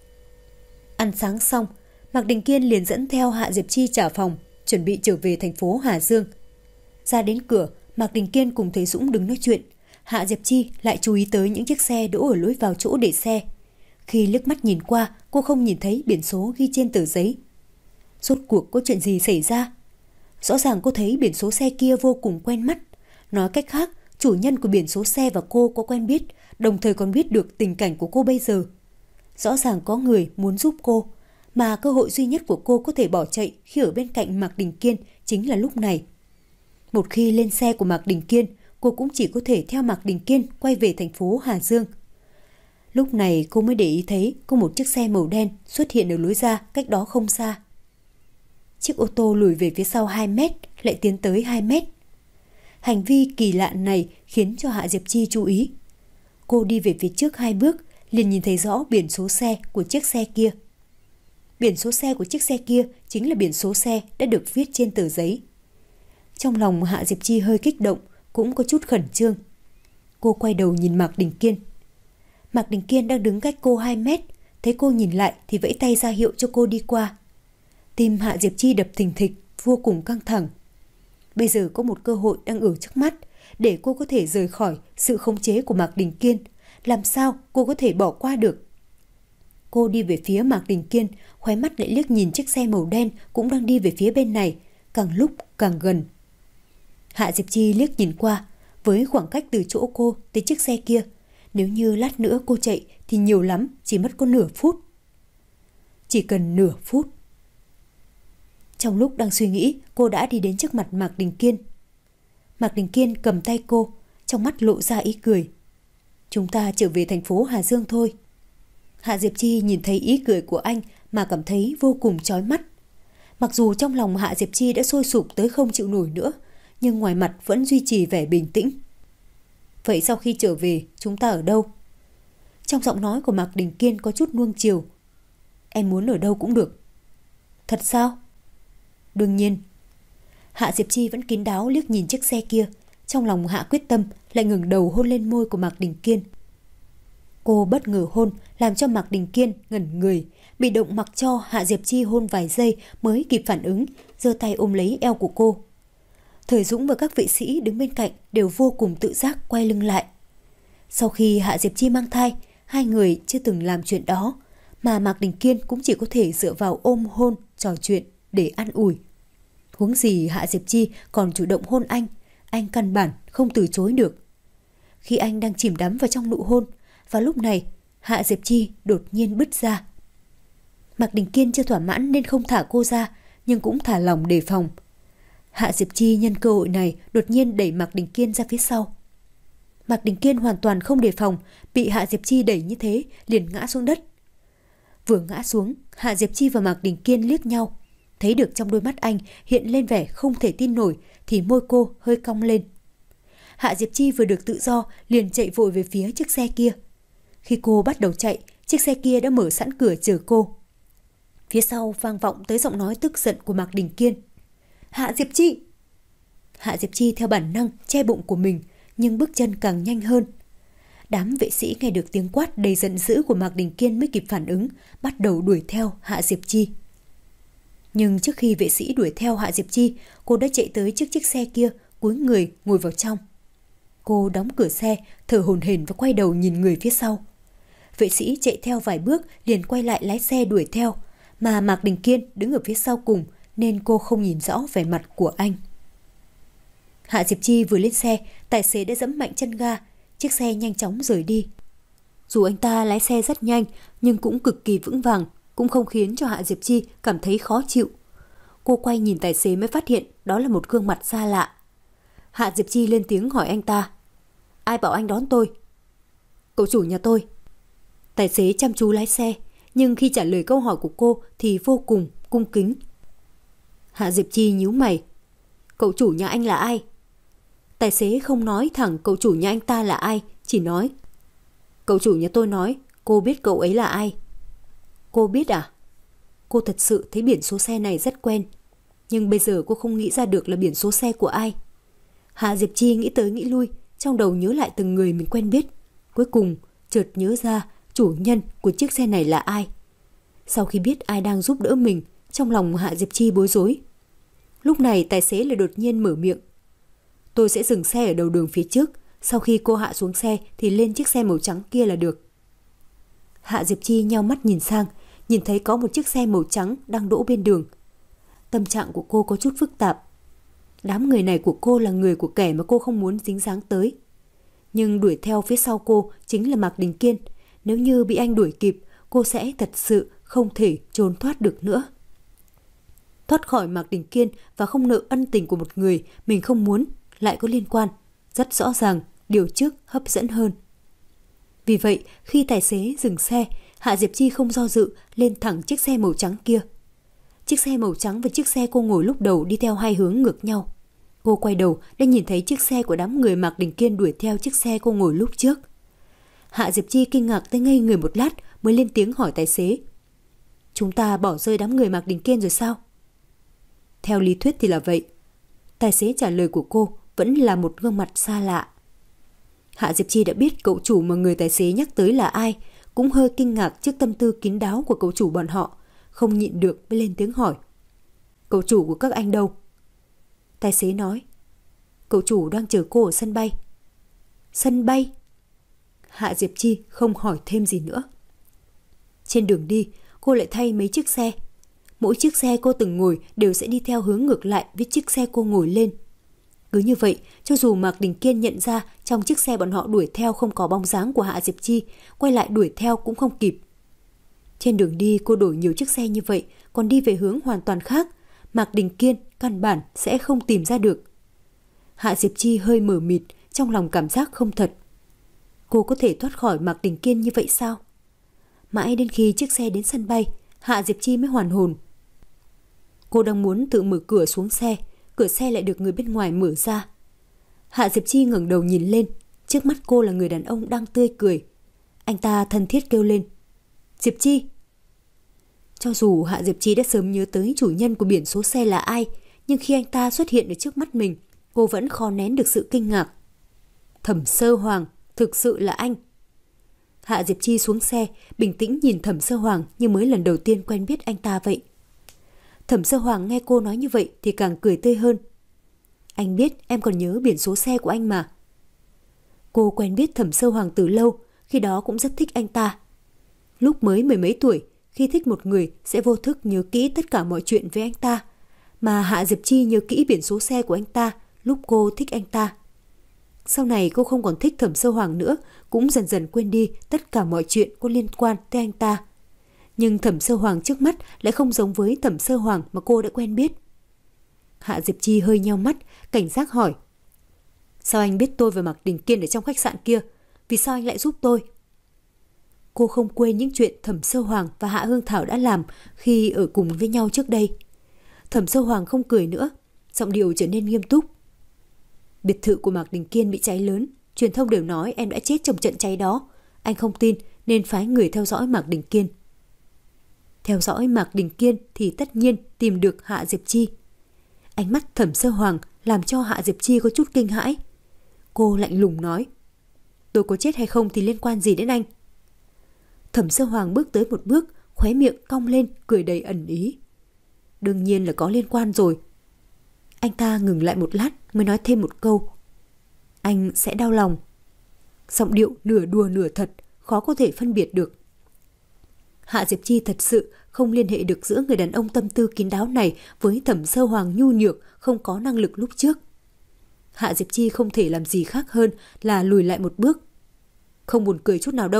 [SPEAKER 1] Ăn sáng xong, Mạc Đình Kiên liền dẫn theo Hạ Diệp Chi trả phòng, chuẩn bị trở về thành phố Hà Dương. Ra đến cửa, Mạc Đình Kiên cùng thầy Dũng đứng nói chuyện. Hạ Diệp Chi lại chú ý tới những chiếc xe đỗ ở lối vào chỗ để xe. Khi liếc mắt nhìn qua, cô không nhìn thấy biển số ghi trên tờ giấy. Rốt cuộc có chuyện gì xảy ra? Rõ ràng cô thấy biển số xe kia vô cùng quen mắt. Nói cách khác, chủ nhân của biển số xe và cô có quen biết, đồng thời còn biết được tình cảnh của cô bây giờ. Rõ ràng có người muốn giúp cô, mà cơ hội duy nhất của cô có thể bỏ chạy khi ở bên cạnh Mạc Đình Kiên chính là lúc này. Một khi lên xe của Mạc Đình Kiên, cô cô cũng chỉ có thể theo Mạc Đình Kiên quay về thành phố Hà Dương. Lúc này cô mới để ý thấy có một chiếc xe màu đen xuất hiện ở lối ra cách đó không xa. Chiếc ô tô lùi về phía sau hai mét, lại tiến tới hai mét. Hành vi kỳ lạ này khiến cho Hạ Diệp Chi chú ý. Cô đi về phía trước hai bước, liền nhìn thấy rõ biển số xe của chiếc xe kia. Biển số xe của chiếc xe kia chính là biển số xe đã được viết trên tờ giấy. Trong lòng Hạ Diệp Chi hơi kích động, cũng có chút khẩn trương. Cô quay đầu nhìn Mạc Đình Kiên. Mạc Đình Kiên đang đứng cách cô hai mét, thấy cô nhìn lại thì vẫy tay ra hiệu cho cô đi qua. Tim Hạ Diệp Chi đập thình thịch, vô cùng căng thẳng. Bây giờ có một cơ hội đang ở trước mắt để cô có thể rời khỏi sự khống chế của Mạc Đình Kiên. Làm sao cô có thể bỏ qua được? Cô đi về phía Mạc Đình Kiên, khóe mắt lại liếc nhìn chiếc xe màu đen cũng đang đi về phía bên này, càng lúc càng gần. Hạ Diệp Chi liếc nhìn qua, với khoảng cách từ chỗ cô tới chiếc xe kia, nếu như lát nữa cô chạy thì nhiều lắm chỉ mất có nửa phút. Chỉ cần nửa phút. Trong lúc đang suy nghĩ, cô đã đi đến trước mặt Mạc Đình Kiên. Mạc Đình Kiên cầm tay cô, trong mắt lộ ra ý cười. Chúng ta trở về thành phố Hà Dương thôi. Hạ Diệp Chi nhìn thấy ý cười của anh mà cảm thấy vô cùng chói mắt. Mặc dù trong lòng Hạ Diệp Chi đã sôi sục tới không chịu nổi nữa, nhưng ngoài mặt vẫn duy trì vẻ bình tĩnh. Vậy sau khi trở về, chúng ta ở đâu? Trong giọng nói của Mạc Đình Kiên có chút nuông chiều. Em muốn ở đâu cũng được. Thật sao? Đương nhiên. Hạ Diệp Chi vẫn kín đáo liếc nhìn chiếc xe kia, trong lòng hạ quyết tâm, lại ngẩng đầu hôn lên môi của Mạc Đình Kiên. Cô bất ngờ hôn làm cho Mạc Đình Kiên ngẩn người, bị động mặc cho Hạ Diệp Chi hôn vài giây mới kịp phản ứng, giơ tay ôm lấy eo của cô. Thời Dũng và các vệ sĩ đứng bên cạnh đều vô cùng tự giác quay lưng lại. Sau khi Hạ Diệp Chi mang thai, hai người chưa từng làm chuyện đó, mà Mạc Đình Kiên cũng chỉ có thể dựa vào ôm hôn, trò chuyện để an ủi. Huống gì Hạ Diệp Chi còn chủ động hôn anh, anh căn bản không từ chối được. Khi anh đang chìm đắm vào trong nụ hôn, và lúc này Hạ Diệp Chi đột nhiên bứt ra. Mạc Đình Kiên chưa thỏa mãn nên không thả cô ra, nhưng cũng thả lòng đề phòng. Hạ Diệp Chi nhân cơ hội này đột nhiên đẩy Mạc Đình Kiên ra phía sau. Mạc Đình Kiên hoàn toàn không đề phòng, bị Hạ Diệp Chi đẩy như thế liền ngã xuống đất. Vừa ngã xuống, Hạ Diệp Chi và Mạc Đình Kiên liếc nhau, thấy được trong đôi mắt anh hiện lên vẻ không thể tin nổi, thì môi cô hơi cong lên. Hạ Diệp Chi vừa được tự do liền chạy vội về phía chiếc xe kia. Khi cô bắt đầu chạy, chiếc xe kia đã mở sẵn cửa chờ cô. Phía sau vang vọng tới giọng nói tức giận của Mạc Đình Kiên. Hạ Diệp Chi! Hạ Diệp Chi theo bản năng che bụng của mình, nhưng bước chân càng nhanh hơn. Đám vệ sĩ nghe được tiếng quát đầy giận dữ của Mạc Đình Kiên mới kịp phản ứng, bắt đầu đuổi theo Hạ Diệp Chi. Nhưng trước khi vệ sĩ đuổi theo Hạ Diệp Chi, cô đã chạy tới trước chiếc xe kia, cúi người ngồi vào trong. Cô đóng cửa xe, thở hổn hển và quay đầu nhìn người phía sau. Vệ sĩ chạy theo vài bước liền quay lại lái xe đuổi theo, mà Mạc Đình Kiên đứng ở phía sau cùng nên cô không nhìn rõ vẻ mặt của anh. Hạ Diệp Chi vừa lên xe, tài xế đã giẫm mạnh chân ga, chiếc xe nhanh chóng rời đi. Dù anh ta lái xe rất nhanh nhưng cũng cực kỳ vững vàng, cũng không khiến cho Hạ Diệp Chi cảm thấy khó chịu. Cô quay nhìn tài xế mới phát hiện đó là một gương mặt xa lạ. Hạ Diệp Chi lên tiếng hỏi anh ta. Ai bảo anh đón tôi? Cậu chủ nhà tôi. Tài xế chăm chú lái xe, nhưng khi trả lời câu hỏi của cô thì vô cùng cung kính. Hạ Diệp Chi nhíu mày. Cậu chủ nhà anh là ai? Tài xế không nói thẳng cậu chủ nhà anh ta là ai, chỉ nói. Cậu chủ nhà tôi nói, cô biết cậu ấy là ai? Cô biết à? Cô thật sự thấy biển số xe này rất quen, nhưng bây giờ cô không nghĩ ra được là biển số xe của ai. Hạ Diệp Chi nghĩ tới nghĩ lui, trong đầu nhớ lại từng người mình quen biết. Cuối cùng chợt nhớ ra chủ nhân của chiếc xe này là ai. Sau khi biết ai đang giúp đỡ mình, trong lòng Hạ Diệp Chi bối rối. Lúc này tài xế lại đột nhiên mở miệng. Tôi sẽ dừng xe ở đầu đường phía trước, sau khi cô hạ xuống xe thì lên chiếc xe màu trắng kia là được. Hạ Diệp Chi nheo mắt nhìn sang, nhìn thấy có một chiếc xe màu trắng đang đỗ bên đường. Tâm trạng của cô có chút phức tạp. Đám người này của cô là người của kẻ mà cô không muốn dính dáng tới. Nhưng đuổi theo phía sau cô chính là Mạc Đình Kiên. Nếu như bị anh đuổi kịp, cô sẽ thật sự không thể trốn thoát được nữa. Thoát khỏi Mạc Đình Kiên và không nợ ân tình của một người mình không muốn lại có liên quan, rất rõ ràng, điều trước hấp dẫn hơn. Vì vậy, khi tài xế dừng xe, Hạ Diệp Chi không do dự lên thẳng chiếc xe màu trắng kia. Chiếc xe màu trắng và chiếc xe cô ngồi lúc đầu đi theo hai hướng ngược nhau. Cô quay đầu đã nhìn thấy chiếc xe của đám người Mạc Đình Kiên đuổi theo chiếc xe cô ngồi lúc trước. Hạ Diệp Chi kinh ngạc tới ngây người một lát mới lên tiếng hỏi tài xế. Chúng ta bỏ rơi đám người Mạc Đình Kiên rồi sao? Theo lý thuyết thì là vậy. Tài xế trả lời của cô vẫn là một gương mặt xa lạ. Hạ Diệp Chi đã biết cậu chủ mà người tài xế nhắc tới là ai, cũng hơi kinh ngạc trước tâm tư kín đáo của cậu chủ bọn họ, không nhịn được mới lên tiếng hỏi. Cậu chủ của các anh đâu? Tài xế nói. Cậu chủ đang chờ cô ở sân bay. Sân bay? Hạ Diệp Chi không hỏi thêm gì nữa. Trên đường đi, cô lại thay mấy chiếc xe. Mỗi chiếc xe cô từng ngồi đều sẽ đi theo hướng ngược lại với chiếc xe cô ngồi lên. Cứ như vậy, cho dù Mạc Đình Kiên nhận ra trong chiếc xe bọn họ đuổi theo không có bóng dáng của Hạ Diệp Chi, quay lại đuổi theo cũng không kịp. Trên đường đi cô đổi nhiều chiếc xe như vậy, còn đi về hướng hoàn toàn khác, Mạc Đình Kiên căn bản sẽ không tìm ra được. Hạ Diệp Chi hơi mờ mịt, trong lòng cảm giác không thật. Cô có thể thoát khỏi Mạc Đình Kiên như vậy sao? Mãi đến khi chiếc xe đến sân bay, Hạ Diệp Chi mới hoàn hồn. Cô đang muốn tự mở cửa xuống xe, cửa xe lại được người bên ngoài mở ra. Hạ Diệp Chi ngẩng đầu nhìn lên, trước mắt cô là người đàn ông đang tươi cười. Anh ta thân thiết kêu lên. Diệp Chi! Cho dù Hạ Diệp Chi đã sớm nhớ tới chủ nhân của biển số xe là ai, nhưng khi anh ta xuất hiện ở trước mắt mình, cô vẫn khó nén được sự kinh ngạc. Thẩm Sơ Hoàng, thực sự là anh. Hạ Diệp Chi xuống xe, bình tĩnh nhìn Thẩm Sơ Hoàng như mới lần đầu tiên quen biết anh ta vậy. Thẩm Sơ Hoàng nghe cô nói như vậy thì càng cười tươi hơn. Anh biết em còn nhớ biển số xe của anh mà. Cô quen biết Thẩm Sơ Hoàng từ lâu, khi đó cũng rất thích anh ta. Lúc mới mười mấy tuổi, khi thích một người sẽ vô thức nhớ kỹ tất cả mọi chuyện với anh ta. Mà Hạ Diệp Chi nhớ kỹ biển số xe của anh ta lúc cô thích anh ta. Sau này cô không còn thích Thẩm Sơ Hoàng nữa, cũng dần dần quên đi tất cả mọi chuyện có liên quan tới anh ta. Nhưng Thẩm Sơ Hoàng trước mắt lại không giống với Thẩm Sơ Hoàng mà cô đã quen biết. Hạ Diệp Chi hơi nheo mắt, cảnh giác hỏi. Sao anh biết tôi và Mạc Đình Kiên ở trong khách sạn kia? Vì sao anh lại giúp tôi? Cô không quên những chuyện Thẩm Sơ Hoàng và Hạ Hương Thảo đã làm khi ở cùng với nhau trước đây. Thẩm Sơ Hoàng không cười nữa, giọng điệu trở nên nghiêm túc. Biệt thự của Mạc Đình Kiên bị cháy lớn, truyền thông đều nói em đã chết trong trận cháy đó. Anh không tin nên phái người theo dõi Mạc Đình Kiên. Theo dõi Mạc Đình Kiên thì tất nhiên tìm được Hạ Diệp Chi. Ánh mắt Thẩm Sơ Hoàng làm cho Hạ Diệp Chi có chút kinh hãi. Cô lạnh lùng nói. Tôi có chết hay không thì liên quan gì đến anh? Thẩm Sơ Hoàng bước tới một bước, khóe miệng cong lên, cười đầy ẩn ý. Đương nhiên là có liên quan rồi. Anh ta ngừng lại một lát mới nói thêm một câu. Anh sẽ đau lòng. Giọng điệu nửa đùa nửa thật, khó có thể phân biệt được. Hạ Diệp Chi thật sự không liên hệ được giữa người đàn ông tâm tư kín đáo này với Thẩm Sơ Hoàng nhu nhược, không có năng lực lúc trước. Hạ Diệp Chi không thể làm gì khác hơn là lùi lại một bước. Không buồn cười chút nào đâu.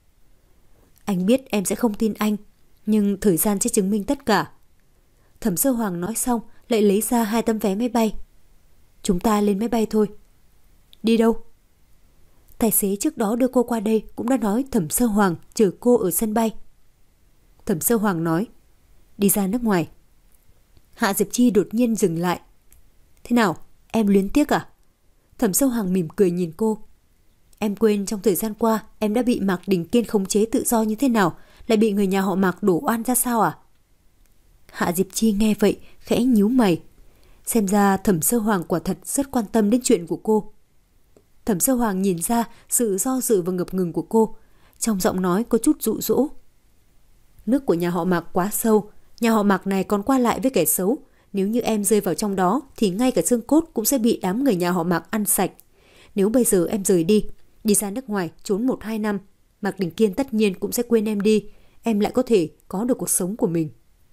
[SPEAKER 1] Anh biết em sẽ không tin anh, nhưng thời gian sẽ chứng minh tất cả. Thẩm Sơ Hoàng nói xong lại lấy ra hai tấm vé máy bay. Chúng ta lên máy bay thôi. Đi đâu? Tài xế trước đó đưa cô qua đây cũng đã nói Thẩm Sơ Hoàng chở cô ở sân bay. Thẩm Sơ Hoàng nói, đi ra nước ngoài. Hạ Diệp Chi đột nhiên dừng lại. Thế nào, em luyến tiếc à? Thẩm Sơ Hoàng mỉm cười nhìn cô. Em quên trong thời gian qua em đã bị Mạc Đình Kiên khống chế tự do như thế nào, lại bị người nhà họ Mạc đổ oan ra sao à? Hạ Diệp Chi nghe vậy khẽ nhíu mày. Xem ra Thẩm Sơ Hoàng quả thật rất quan tâm đến chuyện của cô. Thẩm Sơ Hoàng nhìn ra sự do dự và ngập ngừng của cô, trong giọng nói có chút dụ dỗ. Nước của nhà họ Mạc quá sâu, nhà họ Mạc này còn qua lại với kẻ xấu. Nếu như em rơi vào trong đó thì ngay cả xương cốt cũng sẽ bị đám người nhà họ Mạc ăn sạch. Nếu bây giờ em rời đi, đi ra nước ngoài trốn một hai năm, Mạc Đình Kiên tất nhiên cũng sẽ quên em đi. Em lại có thể có được cuộc sống của mình.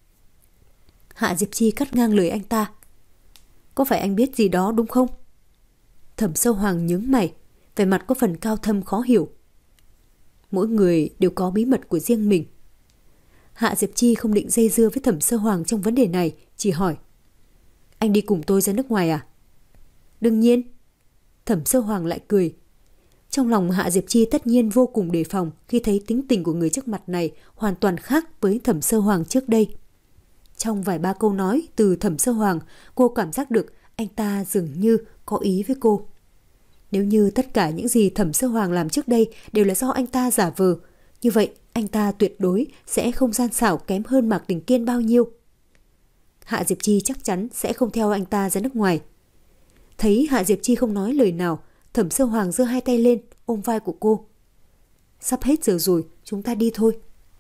[SPEAKER 1] Hạ Diệp Chi cắt ngang lời anh ta. Có phải anh biết gì đó đúng không? Thẩm Sơ Hoàng nhướng mày, vẻ mặt có phần cao thâm khó hiểu. Mỗi người đều có bí mật của riêng mình. Hạ Diệp Chi không định dây dưa với Thẩm Sơ Hoàng trong vấn đề này, chỉ hỏi. Anh đi cùng tôi ra nước ngoài à? Đương nhiên. Thẩm Sơ Hoàng lại cười. Trong lòng Hạ Diệp Chi tất nhiên vô cùng đề phòng khi thấy tính tình của người trước mặt này hoàn toàn khác với Thẩm Sơ Hoàng trước đây. Trong vài ba câu nói từ Thẩm Sơ Hoàng, cô cảm giác được anh ta dường như có ý với cô. Nếu như tất cả những gì Thẩm Sơ Hoàng làm trước đây đều là do anh ta giả vờ, như vậy anh ta tuyệt đối sẽ không gian xảo kém hơn Mạc Đình Kiên bao nhiêu. Hạ Diệp Chi chắc chắn sẽ không theo anh ta ra nước ngoài. Thấy Hạ Diệp Chi không nói lời nào, Thẩm Sơ Hoàng giơ hai tay lên ôm vai của cô. Sắp hết giờ rồi, chúng ta đi thôi.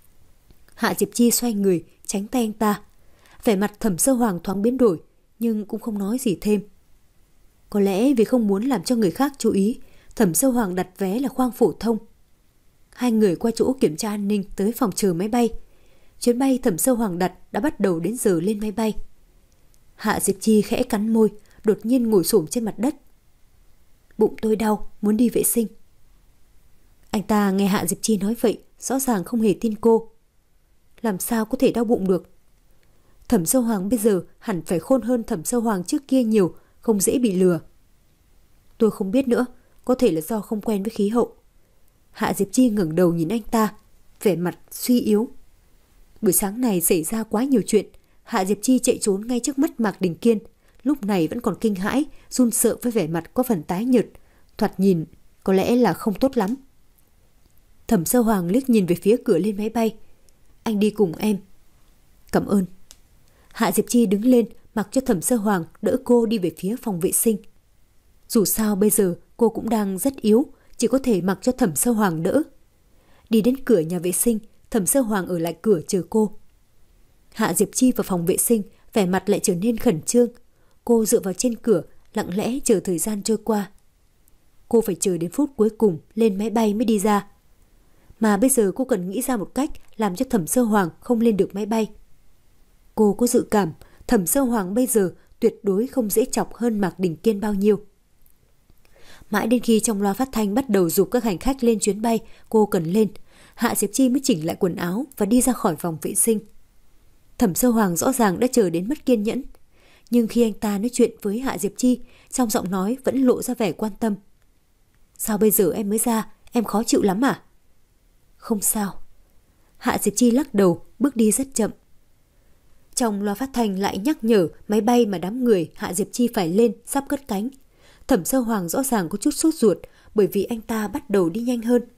[SPEAKER 1] Hạ Diệp Chi xoay người tránh tay anh ta. Vẻ mặt Thẩm Sơ Hoàng thoáng biến đổi, nhưng cũng không nói gì thêm. Có lẽ vì không muốn làm cho người khác chú ý, Thẩm Sơ Hoàng đặt vé là khoang phổ thông. Hai người qua chỗ kiểm tra an ninh tới phòng chờ máy bay. Chuyến bay Thẩm Sơ Hoàng đặt đã bắt đầu đến giờ lên máy bay. Hạ Diệp Chi khẽ cắn môi, đột nhiên ngồi xổm trên mặt đất. Bụng tôi đau, muốn đi vệ sinh. Anh ta nghe Hạ Diệp Chi nói vậy, rõ ràng không hề tin cô. Làm sao có thể đau bụng được? Thẩm Sơ Hoàng bây giờ hẳn phải khôn hơn Thẩm Sơ Hoàng trước kia nhiều, không dễ bị lừa. Tôi không biết nữa, có thể là do không quen với khí hậu. Hạ Diệp Chi ngẩng đầu nhìn anh ta, vẻ mặt suy yếu. Buổi sáng này xảy ra quá nhiều chuyện, Hạ Diệp Chi chạy trốn ngay trước mắt Mạc Đình Kiên, lúc này vẫn còn kinh hãi, run sợ với vẻ mặt có phần tái nhợt, thoạt nhìn có lẽ là không tốt lắm. Thẩm Sơ Hoàng liếc nhìn về phía cửa lên máy bay. Anh đi cùng em. Cảm ơn. Hạ Diệp Chi đứng lên, mặc cho Thẩm Sơ Hoàng đỡ cô đi về phía phòng vệ sinh. Dù sao bây giờ cô cũng đang rất yếu, chỉ có thể mặc cho Thẩm Sơ Hoàng đỡ. Đi đến cửa nhà vệ sinh, Thẩm Sơ Hoàng ở lại cửa chờ cô. Hạ Diệp Chi vào phòng vệ sinh, vẻ mặt lại trở nên khẩn trương. Cô dựa vào trên cửa, lặng lẽ chờ thời gian trôi qua. Cô phải chờ đến phút cuối cùng lên máy bay mới đi ra. Mà bây giờ cô cần nghĩ ra một cách làm cho Thẩm Sơ Hoàng không lên được máy bay. Cô có dự cảm Thẩm Sơ Hoàng bây giờ tuyệt đối không dễ chọc hơn Mạc Đình Kiên bao nhiêu. Mãi đến khi trong loa phát thanh bắt đầu giục các hành khách lên chuyến bay cô cần lên, Hạ Diệp Chi mới chỉnh lại quần áo và đi ra khỏi phòng vệ sinh. Thẩm Sơ Hoàng rõ ràng đã chờ đến mất kiên nhẫn, nhưng khi anh ta nói chuyện với Hạ Diệp Chi, trong giọng nói vẫn lộ ra vẻ quan tâm. Sao bây giờ em mới ra, em khó chịu lắm à? Không sao. Hạ Diệp Chi lắc đầu, bước đi rất chậm. Trong loa phát thanh lại nhắc nhở máy bay mà đám người Hạ Diệp Chi phải lên sắp cất cánh. Thẩm Sơ Hoàng rõ ràng có chút sốt ruột bởi vì anh ta bắt đầu đi nhanh hơn.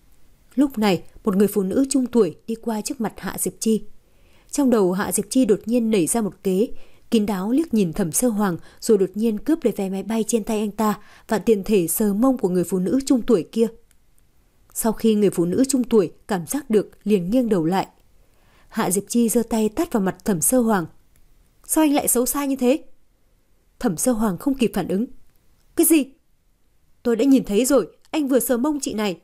[SPEAKER 1] Lúc này, một người phụ nữ trung tuổi đi qua trước mặt Hạ Diệp Chi. Trong đầu Hạ Diệp Chi đột nhiên nảy ra một kế, kín đáo liếc nhìn Thẩm Sơ Hoàng rồi đột nhiên cướp lấy vé máy bay trên tay anh ta và tiện thể sờ mông của người phụ nữ trung tuổi kia. Sau khi người phụ nữ trung tuổi cảm giác được liền nghiêng đầu lại. Hạ Diệp Chi giơ tay tát vào mặt Thẩm Sơ Hoàng. Sao anh lại xấu xa như thế? Thẩm Sơ Hoàng không kịp phản ứng. Cái gì? Tôi đã nhìn thấy rồi, anh vừa sờ mông chị này.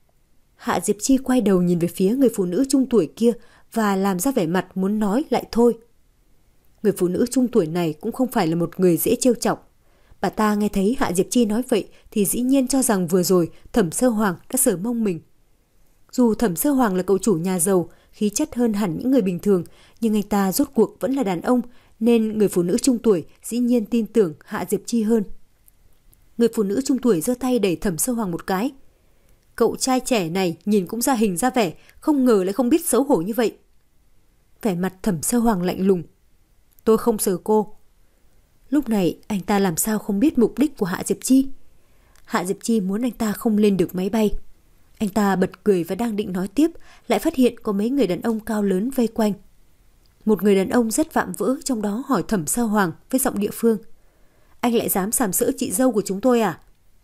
[SPEAKER 1] Hạ Diệp Chi quay đầu nhìn về phía người phụ nữ trung tuổi kia và làm ra vẻ mặt muốn nói lại thôi. Người phụ nữ trung tuổi này cũng không phải là một người dễ trêu chọc. Bà ta nghe thấy Hạ Diệp Chi nói vậy thì dĩ nhiên cho rằng vừa rồi Thẩm Sơ Hoàng đã sờ mông mình. Dù Thẩm Sơ Hoàng là cậu chủ nhà giàu, khí chất hơn hẳn những người bình thường, nhưng anh ta rốt cuộc vẫn là đàn ông, nên người phụ nữ trung tuổi dĩ nhiên tin tưởng Hạ Diệp Chi hơn. Người phụ nữ trung tuổi giơ tay đẩy Thẩm Sơ Hoàng một cái. Cậu trai trẻ này nhìn cũng ra hình ra vẻ, không ngờ lại không biết xấu hổ như vậy. Vẻ mặt Thẩm Sơ Hoàng lạnh lùng. Tôi không sờ cô. Lúc này anh ta làm sao không biết mục đích của Hạ Diệp Chi. Hạ Diệp Chi muốn anh ta không lên được máy bay. Anh ta bật cười và đang định nói tiếp, lại phát hiện có mấy người đàn ông cao lớn vây quanh. Một người đàn ông rất vạm vỡ trong đó hỏi Thẩm Sơ Hoàng với giọng địa phương. Anh lại dám sàm sỡ chị dâu của chúng tôi à?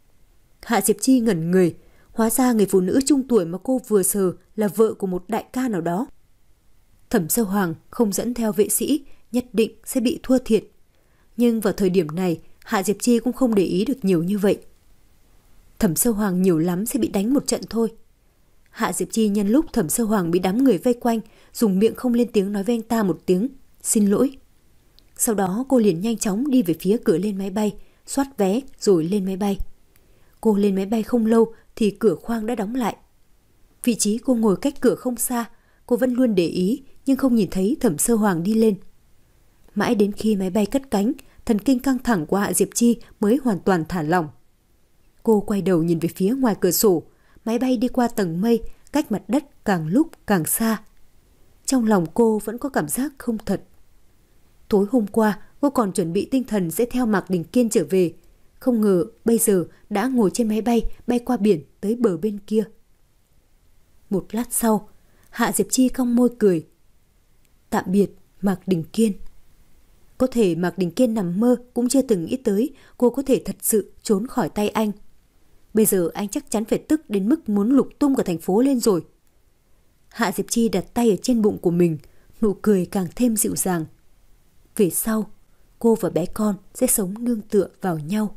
[SPEAKER 1] Hạ Diệp Chi ngẩn người, hóa ra người phụ nữ trung tuổi mà cô vừa sờ là vợ của một đại ca nào đó. Thẩm Sơ Hoàng không dẫn theo vệ sĩ, nhất định sẽ bị thua thiệt. Nhưng vào thời điểm này, Hạ Diệp Chi cũng không để ý được nhiều như vậy. Thẩm Sơ Hoàng nhiều lắm sẽ bị đánh một trận thôi. Hạ Diệp Chi nhân lúc Thẩm Sơ Hoàng bị đám người vây quanh, dùng miệng không lên tiếng nói với anh ta một tiếng, xin lỗi. Sau đó cô liền nhanh chóng đi về phía cửa lên máy bay, soát vé rồi lên máy bay. Cô lên máy bay không lâu thì cửa khoang đã đóng lại. Vị trí cô ngồi cách cửa không xa, cô vẫn luôn để ý nhưng không nhìn thấy Thẩm Sơ Hoàng đi lên. Mãi đến khi máy bay cất cánh, thần kinh căng thẳng của Hạ Diệp Chi mới hoàn toàn thả lỏng. Cô quay đầu nhìn về phía ngoài cửa sổ, máy bay đi qua tầng mây, cách mặt đất càng lúc càng xa. Trong lòng cô vẫn có cảm giác không thật. Tối hôm qua, cô còn chuẩn bị tinh thần sẽ theo Mạc Đình Kiên trở về. Không ngờ bây giờ đã ngồi trên máy bay bay qua biển tới bờ bên kia. Một lát sau, Hạ Diệp Chi cong môi cười. Tạm biệt, Mạc Đình Kiên. Có thể Mạc Đình Kiên nằm mơ cũng chưa từng nghĩ tới cô có thể thật sự trốn khỏi tay anh. Bây giờ anh chắc chắn phải tức đến mức muốn lục tung cả thành phố lên rồi. Hạ Diệp Chi đặt tay ở trên bụng của mình, nụ cười càng thêm dịu dàng. Về sau, cô và bé con sẽ sống nương tựa vào nhau.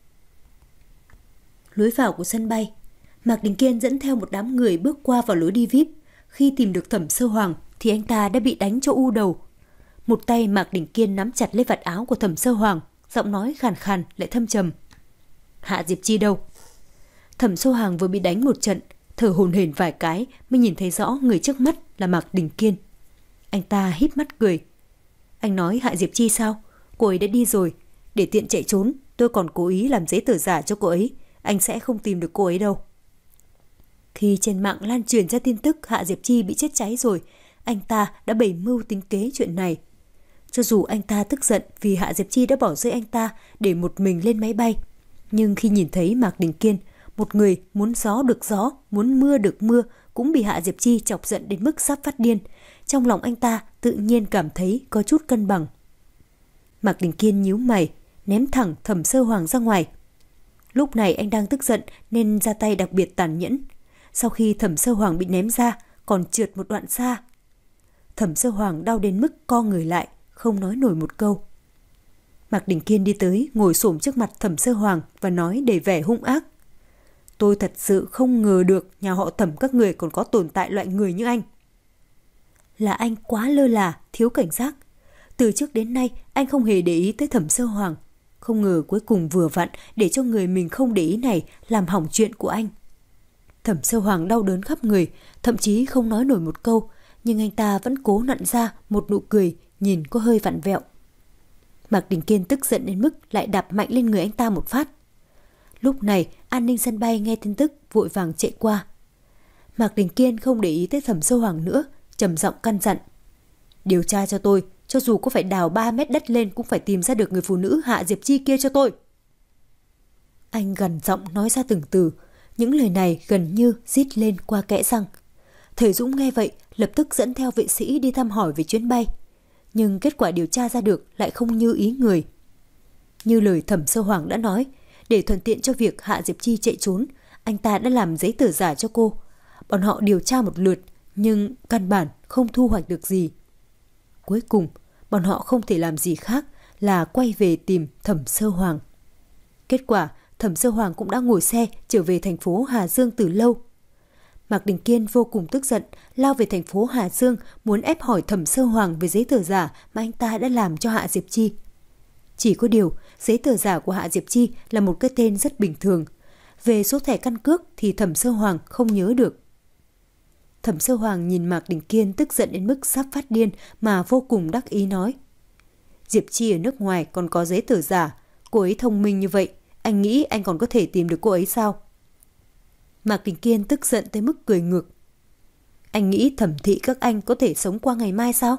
[SPEAKER 1] Lối vào của sân bay, Mạc Đình Kiên dẫn theo một đám người bước qua vào lối đi vi ai pi. Khi tìm được Thẩm Sơ Hoàng thì anh ta đã bị đánh cho u đầu. Một tay Mạc Đình Kiên nắm chặt lấy vạt áo của Thẩm Sơ Hoàng, giọng nói khàn khàn lại thâm trầm. Hạ Diệp Chi đâu? Thẩm Sơ Hoàng vừa bị đánh một trận, thở hổn hển vài cái mới nhìn thấy rõ người trước mắt là Mạc Đình Kiên. Anh ta híp mắt cười. Anh nói Hạ Diệp Chi sao? Cô ấy đã đi rồi. Để tiện chạy trốn, tôi còn cố ý làm giấy tờ giả cho cô ấy. Anh sẽ không tìm được cô ấy đâu. Khi trên mạng lan truyền ra tin tức Hạ Diệp Chi bị chết cháy rồi, anh ta đã bày mưu tính kế chuyện này. Cho dù anh ta tức giận vì Hạ Diệp Chi đã bỏ rơi anh ta để một mình lên máy bay, nhưng khi nhìn thấy Mạc Đình Kiên, một người muốn gió được gió, muốn mưa được mưa, cũng bị Hạ Diệp Chi chọc giận đến mức sắp phát điên, trong lòng anh ta tự nhiên cảm thấy có chút cân bằng. Mạc Đình Kiên nhíu mày, ném thẳng Thẩm Sơ Hoàng ra ngoài. Lúc này anh đang tức giận nên ra tay đặc biệt tàn nhẫn. Sau khi Thẩm Sơ Hoàng bị ném ra, còn trượt một đoạn xa. Thẩm Sơ Hoàng đau đến mức co người lại, không nói nổi một câu. Mạc Đình Kiên đi tới, ngồi xổm trước mặt Thẩm Sơ Hoàng và nói đầy vẻ hung ác. Tôi thật sự không ngờ được nhà họ Thẩm các người còn có tồn tại loại người như anh. Là anh quá lơ là, thiếu cảnh giác. Từ trước đến nay anh không hề để ý tới Thẩm Sơ Hoàng. Không ngờ cuối cùng vừa vặn để cho người mình không để ý này làm hỏng chuyện của anh. Thẩm Sơ Hoàng đau đớn khắp người, thậm chí không nói nổi một câu, nhưng anh ta vẫn cố nặn ra một nụ cười nhìn có hơi vặn vẹo. Mạc Đình Kiên tức giận đến mức lại đạp mạnh lên người anh ta một phát. Lúc này an ninh sân bay nghe tin tức vội vàng chạy qua. Mạc Đình Kiên không để ý tới Thẩm Sơ Hoàng nữa, trầm giọng căn dặn. Điều tra cho tôi, cho dù có phải đào ba mét đất lên cũng phải tìm ra được người phụ nữ Hạ Diệp Chi kia cho tôi. Anh gằn giọng nói ra từng từ, những lời này gần như rít lên qua kẽ răng. Thầy Dũng nghe vậy lập tức dẫn theo vệ sĩ đi thăm hỏi về chuyến bay, nhưng kết quả điều tra ra được lại không như ý người. Như lời Thẩm Sơ Hoàng đã nói, để thuận tiện cho việc Hạ Diệp Chi chạy trốn, anh ta đã làm giấy tờ giả cho cô. Bọn họ điều tra một lượt nhưng căn bản không thu hoạch được gì. Cuối cùng bọn họ không thể làm gì khác là quay về tìm Thẩm Sơ Hoàng. Kết quả Thẩm Sơ Hoàng cũng đã ngồi xe trở về thành phố Hà Dương từ lâu. Mạc Đình Kiên vô cùng tức giận, lao về thành phố Hà Dương muốn ép hỏi Thẩm Sơ Hoàng về giấy tờ giả mà anh ta đã làm cho Hạ Diệp Chi. Chỉ có điều, giấy tờ giả của Hạ Diệp Chi là một cái tên rất bình thường. Về số thẻ căn cước thì Thẩm Sơ Hoàng không nhớ được. Thẩm Sơ Hoàng nhìn Mạc Đình Kiên tức giận đến mức sắp phát điên mà vô cùng đắc ý nói. Diệp Chi ở nước ngoài còn có giấy tờ giả, cô ấy thông minh như vậy, anh nghĩ anh còn có thể tìm được cô ấy sao? Mạc Đình Kiên tức giận tới mức cười ngược. Anh nghĩ Thẩm thị các anh có thể sống qua ngày mai sao?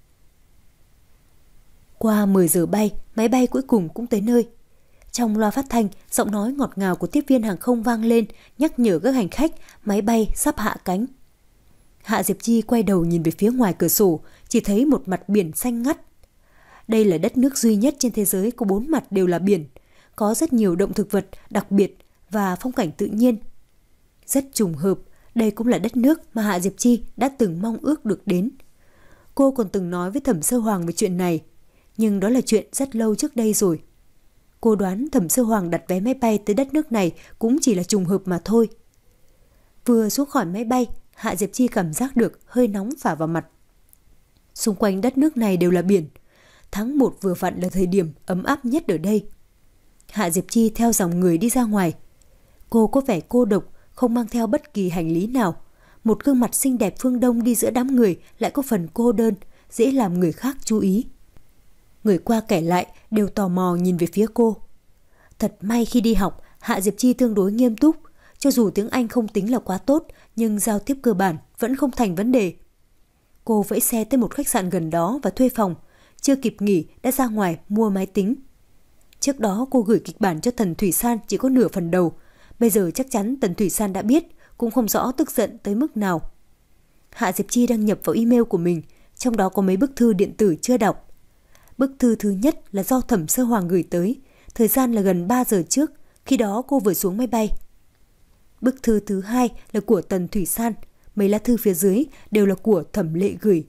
[SPEAKER 1] Qua mười giờ bay, máy bay cuối cùng cũng tới nơi. Trong loa phát thanh, giọng nói ngọt ngào của tiếp viên hàng không vang lên, nhắc nhở các hành khách máy bay sắp hạ cánh. Hạ Diệp Chi quay đầu nhìn về phía ngoài cửa sổ, chỉ thấy một mặt biển xanh ngắt. Đây là đất nước duy nhất trên thế giới có bốn mặt đều là biển, có rất nhiều động thực vật đặc biệt và phong cảnh tự nhiên. Rất trùng hợp, đây cũng là đất nước mà Hạ Diệp Chi đã từng mong ước được đến. Cô còn từng nói với Thẩm Sơ Hoàng về chuyện này, nhưng đó là chuyện rất lâu trước đây rồi. Cô đoán Thẩm Sơ Hoàng đặt vé máy bay tới đất nước này cũng chỉ là trùng hợp mà thôi. Vừa xuống khỏi máy bay, Hạ Diệp Chi cảm giác được hơi nóng phả vào mặt. Xung quanh đất nước này đều là biển. Tháng một vừa vặn là thời điểm ấm áp nhất ở đây. Hạ Diệp Chi theo dòng người đi ra ngoài. Cô có vẻ cô độc, không mang theo bất kỳ hành lý nào. Một gương mặt xinh đẹp phương Đông đi giữa đám người lại có phần cô đơn, dễ làm người khác chú ý. Người qua kẻ lại đều tò mò nhìn về phía cô. Thật may khi đi học, Hạ Diệp Chi tương đối nghiêm túc, cho dù tiếng Anh không tính là quá tốt, nhưng giao tiếp cơ bản vẫn không thành vấn đề. Cô vẫy xe tới một khách sạn gần đó và thuê phòng, chưa kịp nghỉ đã ra ngoài mua máy tính. Trước đó cô gửi kịch bản cho Tần Thủy San chỉ có nửa phần đầu, bây giờ chắc chắn Tần Thủy San đã biết, cũng không rõ tức giận tới mức nào. Hạ Diệp Chi đăng nhập vào email của mình, trong đó có mấy bức thư điện tử chưa đọc. Bức thư thứ nhất là do Thẩm Sơ Hoàng gửi tới, thời gian là gần ba giờ trước, khi đó cô vừa xuống máy bay. Bức thư thứ hai là của Tần Thủy San, mấy lá thư phía dưới đều là của Thẩm Lệ gửi.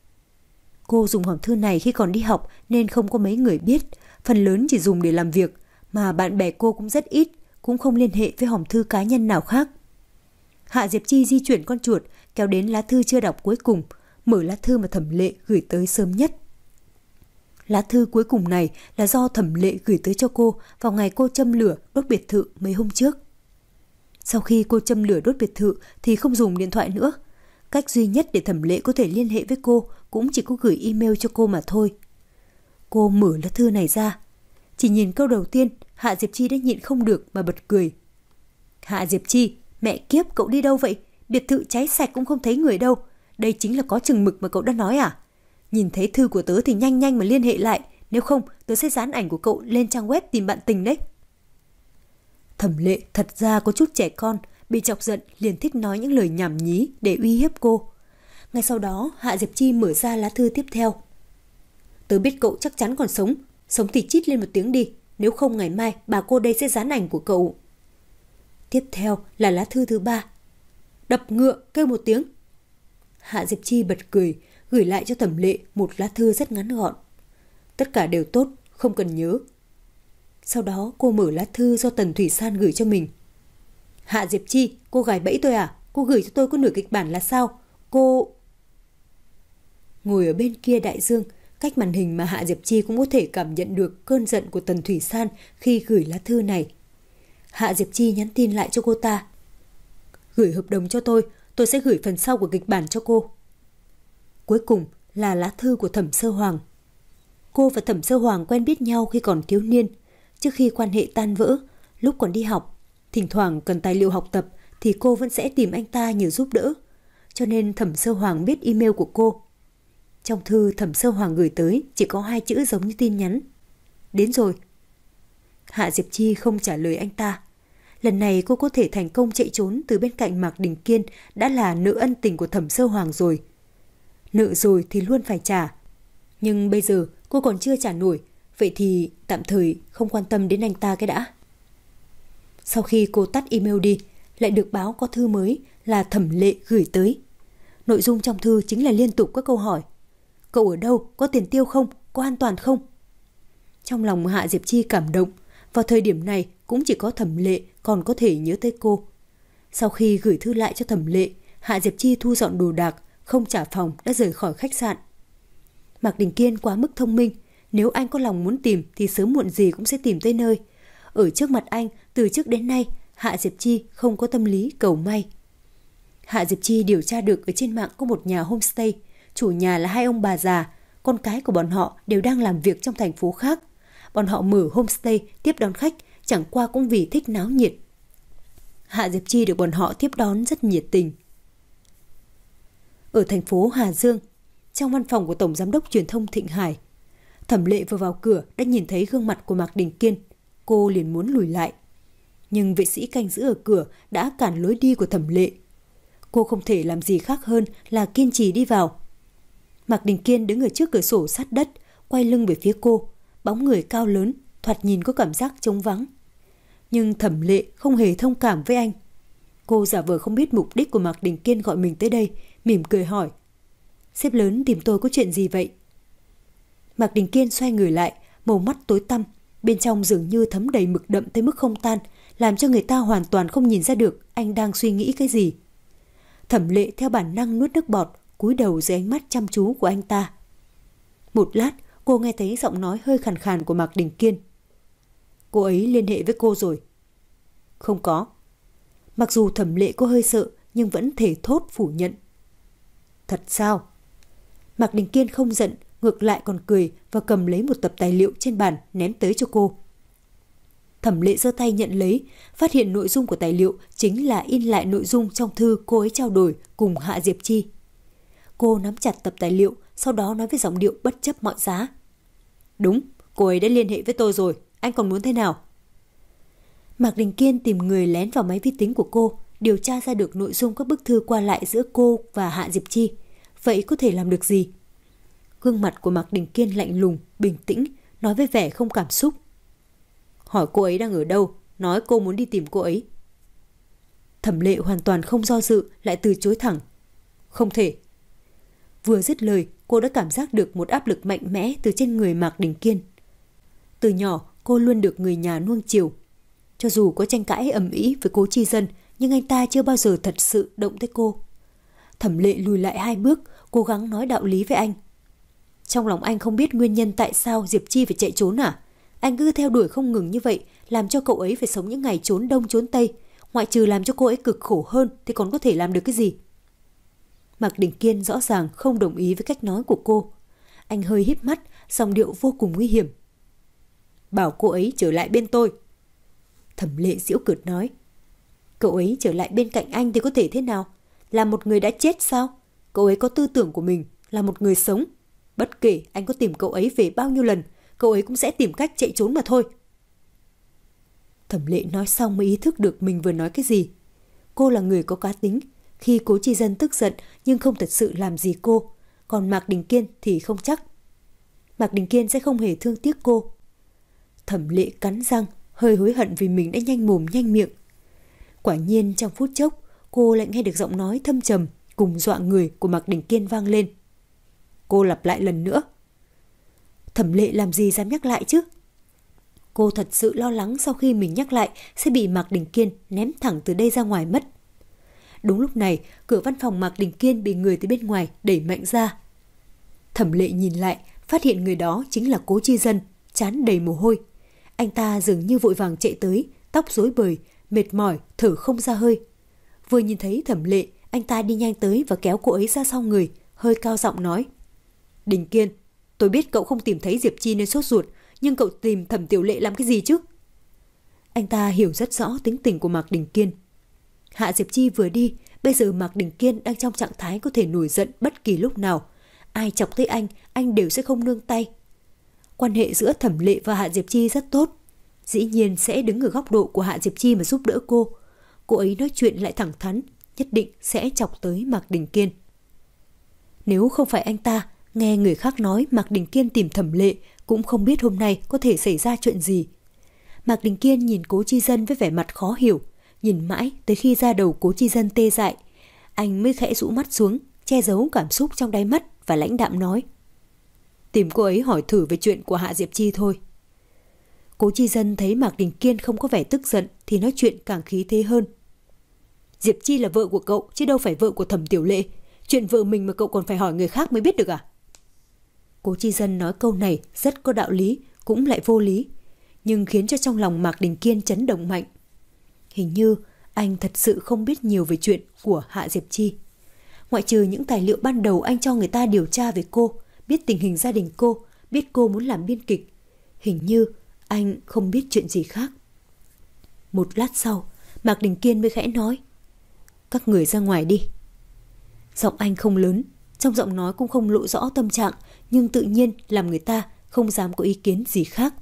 [SPEAKER 1] Cô dùng hòm thư này khi còn đi học nên không có mấy người biết, phần lớn chỉ dùng để làm việc, mà bạn bè cô cũng rất ít, cũng không liên hệ với hòm thư cá nhân nào khác. Hạ Diệp Chi di chuyển con chuột, kéo đến lá thư chưa đọc cuối cùng, mở lá thư mà Thẩm Lệ gửi tới sớm nhất. Lá thư cuối cùng này là do Thẩm Lệ gửi tới cho cô vào ngày cô châm lửa đốt biệt thự mấy hôm trước. Sau khi cô châm lửa đốt biệt thự thì không dùng điện thoại nữa. Cách duy nhất để Thẩm Lệ có thể liên hệ với cô cũng chỉ có gửi email cho cô mà thôi. Cô mở lá thư này ra. Chỉ nhìn câu đầu tiên, Hạ Diệp Chi đã nhịn không được mà bật cười. Hạ Diệp Chi, mẹ kiếp, cậu đi đâu vậy? Biệt thự cháy sạch cũng không thấy người đâu. Đây chính là có chừng mực mà cậu đã nói à? Nhìn thấy thư của tớ thì nhanh nhanh mà liên hệ lại, nếu không tớ sẽ dán ảnh của cậu lên trang web tìm bạn tình đấy. Thẩm Lệ thật ra có chút trẻ con, bị chọc giận liền thích nói những lời nhảm nhí để uy hiếp cô. Ngay sau đó Hạ Diệp Chi mở ra lá thư tiếp theo. Tớ biết cậu chắc chắn còn sống, sống thì chít lên một tiếng đi, nếu không ngày mai bà cô đây sẽ dán ảnh của cậu. Tiếp theo là lá thư thứ ba. Đập ngựa kêu một tiếng. Hạ Diệp Chi bật cười, gửi lại cho Thẩm Lệ một lá thư rất ngắn gọn. Tất cả đều tốt, không cần nhớ. Sau đó cô mở lá thư do Tần Thủy San gửi cho mình. Hạ Diệp Chi, cô gài bẫy tôi à? Cô gửi cho tôi có nửa kịch bản là sao? Cô... Ngồi ở bên kia đại dương, cách màn hình mà Hạ Diệp Chi cũng có thể cảm nhận được cơn giận của Tần Thủy San khi gửi lá thư này. Hạ Diệp Chi nhắn tin lại cho cô ta. Gửi hợp đồng cho tôi, tôi sẽ gửi phần sau của kịch bản cho cô. Cuối cùng là lá thư của Thẩm Sơ Hoàng. Cô và Thẩm Sơ Hoàng quen biết nhau khi còn thiếu niên, trước khi quan hệ tan vỡ, lúc còn đi học. Thỉnh thoảng cần tài liệu học tập thì cô vẫn sẽ tìm anh ta nhờ giúp đỡ, cho nên Thẩm Sơ Hoàng biết email của cô. Trong thư Thẩm Sơ Hoàng gửi tới chỉ có hai chữ giống như tin nhắn. Đến rồi. Hạ Diệp Chi không trả lời anh ta. Lần này cô có thể thành công chạy trốn từ bên cạnh Mạc Đình Kiên đã là nợ ân tình của Thẩm Sơ Hoàng rồi. Nợ rồi thì luôn phải trả. Nhưng bây giờ cô còn chưa trả nổi, vậy thì tạm thời không quan tâm đến anh ta cái đã. Sau khi cô tắt email đi, lại được báo có thư mới là Thẩm Lệ gửi tới. Nội dung trong thư chính là liên tục các câu hỏi. Cậu ở đâu? Có tiền tiêu không? Có an toàn không? Trong lòng Hạ Diệp Chi cảm động. Vào thời điểm này cũng chỉ có Thẩm Lệ còn có thể nhớ tới cô. Sau khi gửi thư lại cho Thẩm Lệ, Hạ Diệp Chi thu dọn đồ đạc, không trả phòng đã rời khỏi khách sạn. Mạc Đình Kiên quá mức thông minh, nếu anh có lòng muốn tìm thì sớm muộn gì cũng sẽ tìm tới nơi. Ở trước mặt anh, từ trước đến nay, Hạ Diệp Chi không có tâm lý cầu may. Hạ Diệp Chi điều tra được ở trên mạng có một nhà homestay, chủ nhà là hai ông bà già, con cái của bọn họ đều đang làm việc trong thành phố khác. Bọn họ mở homestay tiếp đón khách, chẳng qua cũng vì thích náo nhiệt. Hạ Diệp Chi được bọn họ tiếp đón rất nhiệt tình. Ở thành phố Hà Dương, trong văn phòng của Tổng Giám đốc Truyền thông Thịnh Hải, Thẩm Lệ vừa vào cửa đã nhìn thấy gương mặt của Mạc Đình Kiên. Cô liền muốn lùi lại. Nhưng vệ sĩ canh giữ ở cửa đã cản lối đi của Thẩm Lệ. Cô không thể làm gì khác hơn là kiên trì đi vào. Mạc Đình Kiên đứng ở trước cửa sổ sát đất, quay lưng về phía cô, bóng người cao lớn, thoạt nhìn có cảm giác trống vắng. Nhưng Thẩm Lệ không hề thông cảm với anh. Cô giả vờ không biết mục đích của Mạc Đình Kiên gọi mình tới đây, mỉm cười hỏi. Sếp lớn tìm tôi có chuyện gì vậy? Mạc Đình Kiên xoay người lại, màu mắt tối tăm, bên trong dường như thấm đầy mực đậm tới mức không tan, làm cho người ta hoàn toàn không nhìn ra được anh đang suy nghĩ cái gì. Thẩm Lệ theo bản năng nuốt nước bọt, cúi đầu dưới ánh mắt chăm chú của anh ta. Một lát, cô nghe thấy giọng nói hơi khàn khàn của Mạc Đình Kiên. Cô ấy liên hệ với cô rồi. Không có. Mặc dù Thẩm Lệ có hơi sợ, nhưng vẫn thể thốt phủ nhận. Thật sao? Mạc Đình Kiên không giận, ngược lại còn cười và cầm lấy một tập tài liệu trên bàn ném tới cho cô. Thẩm Lệ giơ tay nhận lấy, phát hiện nội dung của tài liệu chính là in lại nội dung trong thư cô ấy trao đổi cùng Hạ Diệp Chi. Cô nắm chặt tập tài liệu, sau đó nói với giọng điệu bất chấp mọi giá. Đúng, cô ấy đã liên hệ với tôi rồi, anh còn muốn thế nào? Mạc Đình Kiên tìm người lén vào máy vi tính của cô, điều tra ra được nội dung các bức thư qua lại giữa cô và Hạ Diệp Chi. Vậy có thể làm được gì? Gương mặt của Mạc Đình Kiên lạnh lùng, bình tĩnh, nói với vẻ không cảm xúc. Hỏi cô ấy đang ở đâu, nói cô muốn đi tìm cô ấy. Thẩm Lệ hoàn toàn không do dự, lại từ chối thẳng. Không thể. Vừa dứt lời, cô đã cảm giác được một áp lực mạnh mẽ từ trên người Mạc Đình Kiên. Từ nhỏ, cô luôn được người nhà nuông chiều. Cho dù có tranh cãi ầm ĩ với Cố Chi Dân, nhưng anh ta chưa bao giờ thật sự động tới cô. Thẩm Lệ lùi lại hai bước, cố gắng nói đạo lý với anh. Trong lòng anh không biết nguyên nhân tại sao Diệp Chi phải chạy trốn à? Anh cứ theo đuổi không ngừng như vậy, làm cho cậu ấy phải sống những ngày trốn đông trốn tây. Ngoại trừ làm cho cô ấy cực khổ hơn thì còn có thể làm được cái gì? Mạc Đình Kiên rõ ràng không đồng ý với cách nói của cô. Anh hơi híp mắt, giọng điệu vô cùng nguy hiểm. Bảo cô ấy trở lại bên tôi. Thẩm Lệ giễu cợt nói. Cậu ấy trở lại bên cạnh anh thì có thể thế nào? Là một người đã chết sao? Cậu ấy có tư tưởng của mình, là một người sống. Bất kể anh có tìm cậu ấy về bao nhiêu lần, cậu ấy cũng sẽ tìm cách chạy trốn mà thôi. Thẩm Lệ nói xong mới ý thức được mình vừa nói cái gì. Cô là người có cá tính. Khi Cố Chi Dân tức giận nhưng không thật sự làm gì cô. Còn Mạc Đình Kiên thì không chắc. Mạc Đình Kiên sẽ không hề thương tiếc cô. Thẩm Lệ cắn răng, hơi hối hận vì mình đã nhanh mồm nhanh miệng. Quả nhiên trong phút chốc, cô lại nghe được giọng nói thâm trầm cùng dọa người của Mạc Đình Kiên vang lên. Cô lặp lại lần nữa. Thẩm Lệ làm gì dám nhắc lại chứ? Cô thật sự lo lắng sau khi mình nhắc lại sẽ bị Mạc Đình Kiên ném thẳng từ đây ra ngoài mất. Đúng lúc này, cửa văn phòng Mạc Đình Kiên bị người từ bên ngoài đẩy mạnh ra. Thẩm Lệ nhìn lại, phát hiện người đó chính là Cố Chi Dân, trán đầy mồ hôi. Anh ta dường như vội vàng chạy tới, tóc rối bời, mệt mỏi, thở không ra hơi. Vừa nhìn thấy Thẩm Lệ, anh ta đi nhanh tới và kéo cô ấy ra sau người, hơi cao giọng nói. Đình Kiên, tôi biết cậu không tìm thấy Diệp Chi nên sốt ruột, nhưng cậu tìm Thẩm Tiểu Lệ làm cái gì chứ? Anh ta hiểu rất rõ tính tình của Mạc Đình Kiên. Hạ Diệp Chi vừa đi, bây giờ Mạc Đình Kiên đang trong trạng thái có thể nổi giận bất kỳ lúc nào. Ai chọc tới anh, anh đều sẽ không nương tay. Quan hệ giữa Thẩm Lệ và Hạ Diệp Chi rất tốt. Dĩ nhiên sẽ đứng ở góc độ của Hạ Diệp Chi mà giúp đỡ cô. Cô ấy nói chuyện lại thẳng thắn, nhất định sẽ chọc tới Mạc Đình Kiên. Nếu không phải anh ta, nghe người khác nói Mạc Đình Kiên tìm Thẩm Lệ, cũng không biết hôm nay có thể xảy ra chuyện gì. Mạc Đình Kiên nhìn Cố Chi Dân với vẻ mặt khó hiểu, nhìn mãi tới khi da đầu Cố Chi Dân tê dại. Anh mới khẽ rũ mắt xuống, che giấu cảm xúc trong đáy mắt và lãnh đạm nói. Tìm cô ấy hỏi thử về chuyện của Hạ Diệp Chi thôi. Cố Chi Dân thấy Mạc Đình Kiên không có vẻ tức giận thì nói chuyện càng khí thế hơn. Diệp Chi là vợ của cậu chứ đâu phải vợ của Thẩm Tiểu Lệ. Chuyện vợ mình mà cậu còn phải hỏi người khác mới biết được à? Cố Chi Dân nói câu này rất có đạo lý, cũng lại vô lý, nhưng khiến cho trong lòng Mạc Đình Kiên chấn động mạnh. Hình như anh thật sự không biết nhiều về chuyện của Hạ Diệp Chi. Ngoại trừ những tài liệu ban đầu anh cho người ta điều tra về cô, biết tình hình gia đình cô, biết cô muốn làm biên kịch. Hình như anh không biết chuyện gì khác. Một lát sau, Mạc Đình Kiên mới khẽ nói. Các người ra ngoài đi. Giọng anh không lớn, trong giọng nói cũng không lộ rõ tâm trạng, nhưng tự nhiên làm người ta không dám có ý kiến gì khác.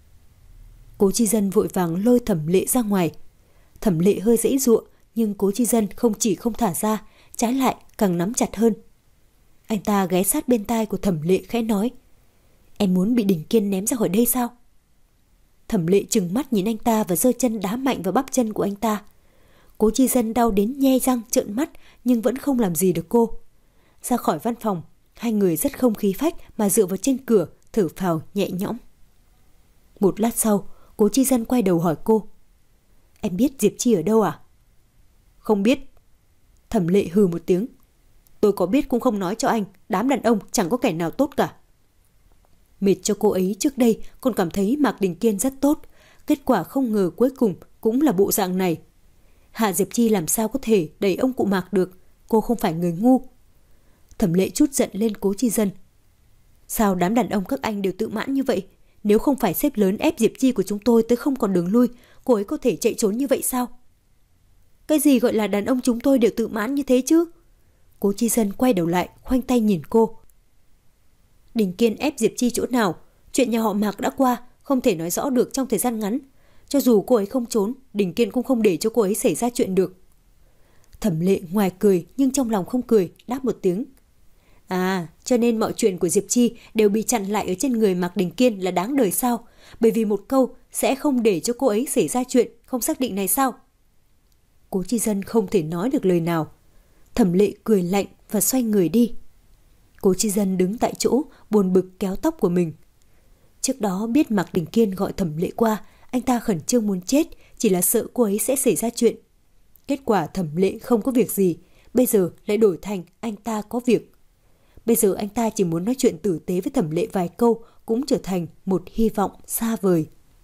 [SPEAKER 1] Cố Chi Dân vội vàng lôi Thẩm Lệ ra ngoài. Thẩm Lệ hơi giãy giụa, nhưng Cố Chi Dân không chỉ không thả ra, trái lại càng nắm chặt hơn. Anh ta ghé sát bên tai của Thẩm Lệ khẽ nói. Em muốn bị Đình Kiên ném ra khỏi đây sao? Thẩm Lệ trừng mắt nhìn anh ta và giơ chân đá mạnh vào bắp chân của anh ta. Cố Chi Dân đau đến nhe răng trợn mắt nhưng vẫn không làm gì được cô. Ra khỏi văn phòng, hai người rất không khí phách mà dựa vào trên cửa, thở phào nhẹ nhõm. Một lát sau, Cố Chi Dân quay đầu hỏi cô. Em biết Diệp Chi ở đâu à? Không biết. Thẩm Lệ hừ một tiếng. Tôi có biết cũng không nói cho anh, đám đàn ông chẳng có kẻ nào tốt cả. Mệt cho cô ấy trước đây còn cảm thấy Mạc Đình Kiên rất tốt, kết quả không ngờ cuối cùng cũng là bộ dạng này. Hạ Diệp Chi làm sao có thể đẩy ông cụ Mạc được, cô không phải người ngu. Thẩm Lệ chút giận lên Cố Chi Dân. Sao đám đàn ông các anh đều tự mãn như vậy? Nếu không phải sếp lớn ép Diệp Chi của chúng tôi tới không còn đường lui, cô ấy có thể chạy trốn như vậy sao? Cái gì gọi là đàn ông chúng tôi đều tự mãn như thế chứ? Cố Chi Dân quay đầu lại, khoanh tay nhìn cô. Đình Kiên ép Diệp Chi chỗ nào? Chuyện nhà họ Mạc đã qua, không thể nói rõ được trong thời gian ngắn. Cho dù cô ấy không trốn, Đình Kiên cũng không để cho cô ấy xảy ra chuyện được. Thẩm Lệ ngoài cười nhưng trong lòng không cười, đáp một tiếng. À, cho nên mọi chuyện của Diệp Chi đều bị chặn lại ở trên người Mạc Đình Kiên là đáng đời sao? Bởi vì một câu sẽ không để cho cô ấy xảy ra chuyện không xác định này sao? Cố Chi Dân không thể nói được lời nào. Thẩm Lệ cười lạnh và xoay người đi. Cố Chi Dân đứng tại chỗ, buồn bực kéo tóc của mình. Trước đó biết Mạc Đình Kiên gọi Thẩm Lệ qua, anh ta khẩn trương muốn chết, chỉ là sợ cô ấy sẽ xảy ra chuyện. Kết quả Thẩm Lệ không có việc gì, bây giờ lại đổi thành anh ta có việc. Bây giờ anh ta chỉ muốn nói chuyện tử tế với Thẩm Lệ vài câu cũng trở thành một hy vọng xa vời.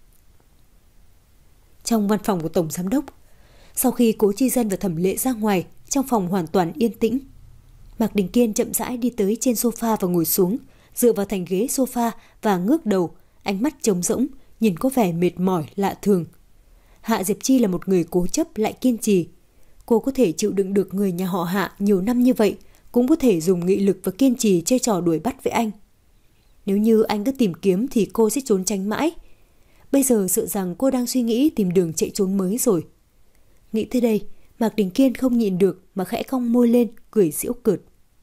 [SPEAKER 1] Trong văn phòng của Tổng Giám đốc, sau khi Cố Chi Dân và Thẩm Lệ ra ngoài, trong phòng hoàn toàn yên tĩnh. Mạc Đình Kiên chậm rãi đi tới trên sofa và ngồi xuống, dựa vào thành ghế sofa và ngước đầu, ánh mắt trống rỗng, nhìn có vẻ mệt mỏi lạ thường. Hạ Diệp Chi là một người cố chấp lại kiên trì. Cô có thể chịu đựng được người nhà họ Hạ nhiều năm như vậy, cũng có thể dùng nghị lực và kiên trì chơi trò đuổi bắt với anh. Nếu như anh cứ tìm kiếm thì cô sẽ trốn tránh mãi. Bây giờ sợ rằng cô đang suy nghĩ tìm đường chạy trốn mới rồi. Nghĩ tới đây, Mạc Đình Kiên không nhịn được mà khẽ cong môi lên, cười giễu cợt.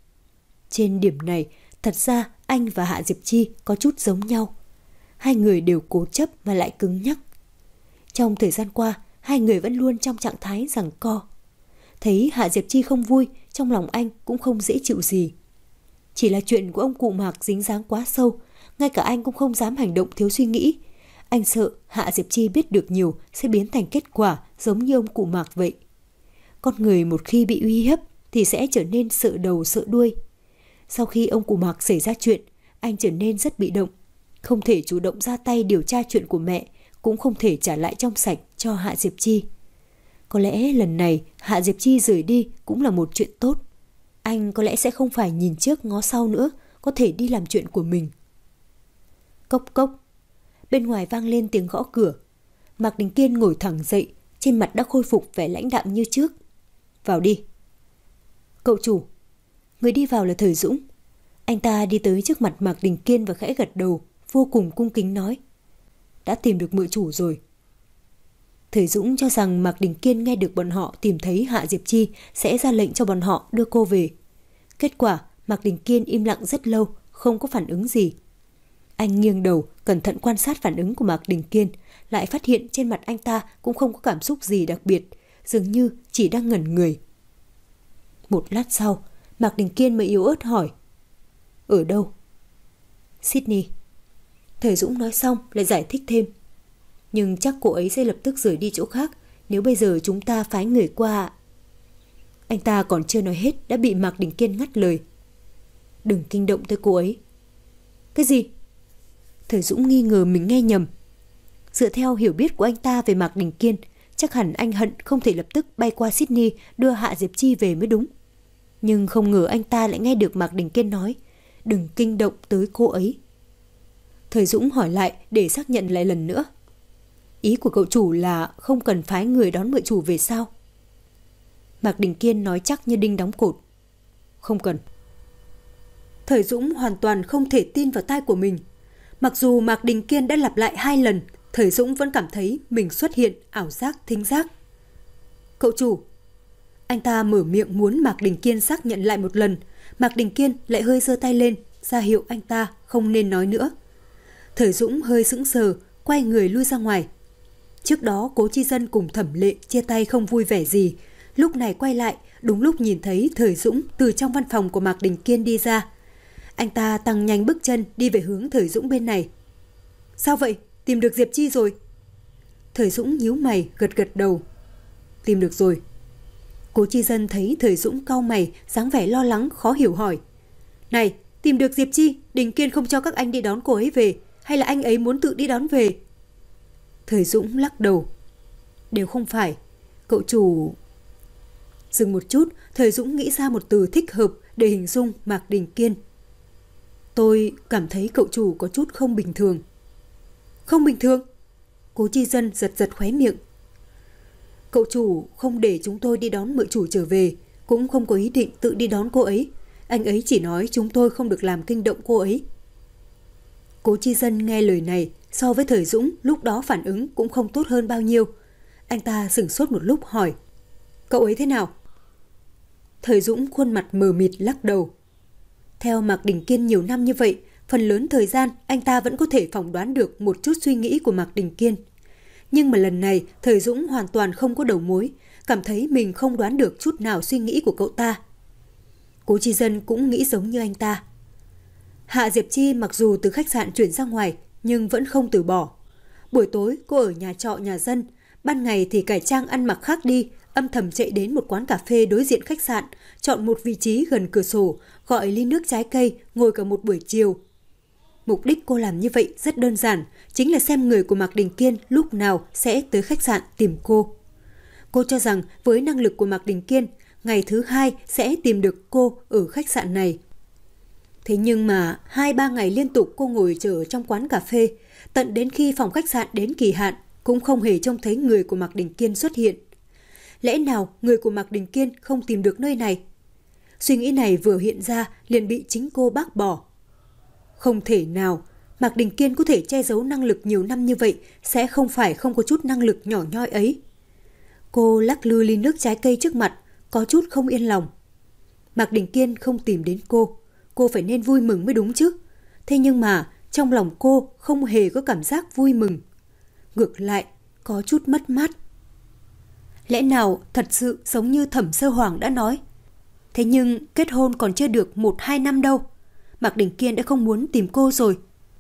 [SPEAKER 1] Trên điểm này, thật ra anh và Hạ Diệp Chi có chút giống nhau. Hai người đều cố chấp mà lại cứng nhắc. Trong thời gian qua, hai người vẫn luôn trong trạng thái giằng co. Thấy Hạ Diệp Chi không vui, trong lòng anh cũng không dễ chịu gì. Chỉ là chuyện của ông cụ Mạc dính dáng quá sâu, ngay cả anh cũng không dám hành động thiếu suy nghĩ. Anh sợ Hạ Diệp Chi biết được nhiều sẽ biến thành kết quả giống như ông cụ Mạc vậy. Con người một khi bị uy hiếp thì sẽ trở nên sợ đầu sợ đuôi. Sau khi ông cụ Mạc xảy ra chuyện, anh trở nên rất bị động. Không thể chủ động ra tay điều tra chuyện của mẹ, cũng không thể trả lại trong sạch cho Hạ Diệp Chi. Có lẽ lần này Hạ Diệp Chi rời đi cũng là một chuyện tốt. Anh có lẽ sẽ không phải nhìn trước ngó sau nữa, có thể đi làm chuyện của mình. Cốc cốc. Bên ngoài vang lên tiếng gõ cửa. Mạc Đình Kiên ngồi thẳng dậy, trên mặt đã khôi phục vẻ lãnh đạm như trước. Vào đi. Cậu chủ. Người đi vào là Thời Dũng. Anh ta đi tới trước mặt Mạc Đình Kiên và khẽ gật đầu, vô cùng cung kính nói. Đã tìm được mợ chủ rồi. Thời Dũng cho rằng Mạc Đình Kiên nghe được bọn họ tìm thấy Hạ Diệp Chi sẽ ra lệnh cho bọn họ đưa cô về. Kết quả Mạc Đình Kiên im lặng rất lâu, không có phản ứng gì. Anh nghiêng đầu, cẩn thận quan sát phản ứng của Mạc Đình Kiên, lại phát hiện trên mặt anh ta cũng không có cảm xúc gì đặc biệt, dường như chỉ đang ngẩn người. Một lát sau, Mạc Đình Kiên mới yếu ớt hỏi. Ở đâu? Sydney. Thời Dũng nói xong lại giải thích thêm. Nhưng chắc cô ấy sẽ lập tức rời đi chỗ khác nếu bây giờ chúng ta phái người qua. Anh ta còn chưa nói hết đã bị Mạc Đình Kiên ngắt lời. Đừng kinh động tới cô ấy. Cái gì? Thời Dũng nghi ngờ mình nghe nhầm. Dựa theo hiểu biết của anh ta về Mạc Đình Kiên, chắc hẳn anh hận không thể lập tức bay qua Sydney đưa Hạ Diệp Chi về mới đúng. Nhưng không ngờ anh ta lại nghe được Mạc Đình Kiên nói đừng kinh động tới cô ấy. Thời Dũng hỏi lại để xác nhận lại lần nữa. Ý của cậu chủ là không cần phái người đón mợ chủ về sao? Mạc Đình Kiên nói chắc như đinh đóng cột. Không cần. Thời Dũng hoàn toàn không thể tin vào tai của mình. Mặc dù Mạc Đình Kiên đã lặp lại hai lần, Thời Dũng vẫn cảm thấy mình xuất hiện ảo giác thính giác. Cậu chủ. Anh ta mở miệng muốn Mạc Đình Kiên xác nhận lại một lần. Mạc Đình Kiên lại hơi giơ tay lên, ra hiệu anh ta không nên nói nữa. Thời Dũng hơi sững sờ, quay người lui ra ngoài. Trước đó Cố Chi Dân cùng Thẩm Lệ chia tay không vui vẻ gì. Lúc này quay lại, đúng lúc nhìn thấy Thời Dũng từ trong văn phòng của Mạc Đình Kiên đi ra. Anh ta tăng nhanh bước chân đi về hướng Thời Dũng bên này. Sao vậy? Tìm được Diệp Chi rồi? Thời Dũng nhíu mày gật gật đầu. Tìm được rồi. Cố Chi Dân thấy Thời Dũng cau mày, dáng vẻ lo lắng khó hiểu hỏi. Này, tìm được Diệp Chi, Đình Kiên không cho các anh đi đón cô ấy về, hay là anh ấy muốn tự đi đón về? Thời Dũng lắc đầu. Đều không phải. Cậu chủ... Dừng một chút, Thời Dũng nghĩ ra một từ thích hợp để hình dung Mạc Đình Kiên. Tôi cảm thấy cậu chủ có chút không bình thường. không bình thường. Cố Chi Dân giật giật khóe miệng. Cậu chủ không để chúng tôi đi đón mợ chủ trở về, cũng không có ý định tự đi đón cô ấy. Anh ấy chỉ nói chúng tôi không được làm kinh động cô ấy. Cố Chi Dân nghe lời này, so với Thời Dũng lúc đó phản ứng cũng không tốt hơn bao nhiêu. Anh ta sửng sốt một lúc hỏi, cậu ấy thế nào? Thời Dũng khuôn mặt mờ mịt lắc đầu. Theo Mạc Đình Kiên nhiều năm như vậy, phần lớn thời gian anh ta vẫn có thể phỏng đoán được một chút suy nghĩ của Mạc Đình Kiên. Nhưng mà lần này Thời Dũng hoàn toàn không có đầu mối, cảm thấy mình không đoán được chút nào suy nghĩ của cậu ta. Cố Chi Dân cũng nghĩ giống như anh ta. Hạ Diệp Chi mặc dù từ khách sạn chuyển ra ngoài nhưng vẫn không từ bỏ. Buổi tối cô ở nhà trọ nhà dân, ban ngày thì cải trang ăn mặc khác đi, âm thầm chạy đến một quán cà phê đối diện khách sạn, chọn một vị trí gần cửa sổ, gọi ly nước trái cây, ngồi cả một buổi chiều. Mục đích cô làm như vậy rất đơn giản, chính là xem người của Mạc Đình Kiên lúc nào sẽ tới khách sạn tìm cô. Cô cho rằng với năng lực của Mạc Đình Kiên, ngày thứ hai sẽ tìm được cô ở khách sạn này. Thế nhưng mà hai ba ngày liên tục cô ngồi chờ trong quán cà phê, tận đến khi phòng khách sạn đến kỳ hạn cũng không hề trông thấy người của Mạc Đình Kiên xuất hiện. Lẽ nào người của Mạc Đình Kiên không tìm được nơi này? Suy nghĩ này vừa hiện ra liền bị chính cô bác bỏ. Không thể nào, Mạc Đình Kiên có thể che giấu năng lực nhiều năm như vậy, sẽ không phải không có chút năng lực nhỏ nhoi ấy. Cô lắc lư ly nước trái cây trước mặt, có chút không yên lòng. Mạc Đình Kiên không tìm đến cô, cô phải nên vui mừng mới đúng chứ. Thế nhưng mà trong lòng cô không hề có cảm giác vui mừng. Ngược lại, có chút mất mát. Lẽ nào thật sự giống như Thẩm Sơ Hoàng đã nói? Thế nhưng kết hôn còn chưa được một hai năm đâu. Mạc Đình Kiên đã không muốn tìm cô rồi.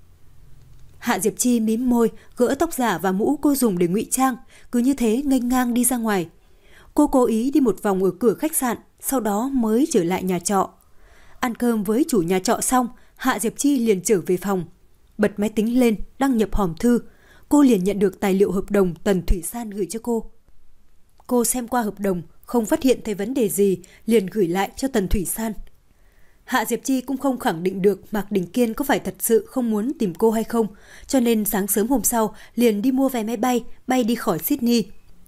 [SPEAKER 1] Hạ Diệp Chi mím môi, gỡ tóc giả và mũ cô dùng để ngụy trang, cứ như thế nghênh ngang đi ra ngoài. Cô cố ý đi một vòng ở cửa khách sạn, sau đó mới trở lại nhà trọ. Ăn cơm với chủ nhà trọ xong, Hạ Diệp Chi liền trở về phòng. Bật máy tính lên, đăng nhập hòm thư. Cô liền nhận được tài liệu hợp đồng Tần Thủy San gửi cho cô. Cô xem qua hợp đồng, không phát hiện thấy vấn đề gì, liền gửi lại cho Tần Thủy San. Hạ Diệp Chi cũng không khẳng định được Mạc Đình Kiên có phải thật sự không muốn tìm cô hay không, cho nên sáng sớm hôm sau liền đi mua vé máy bay, bay đi khỏi Sydney.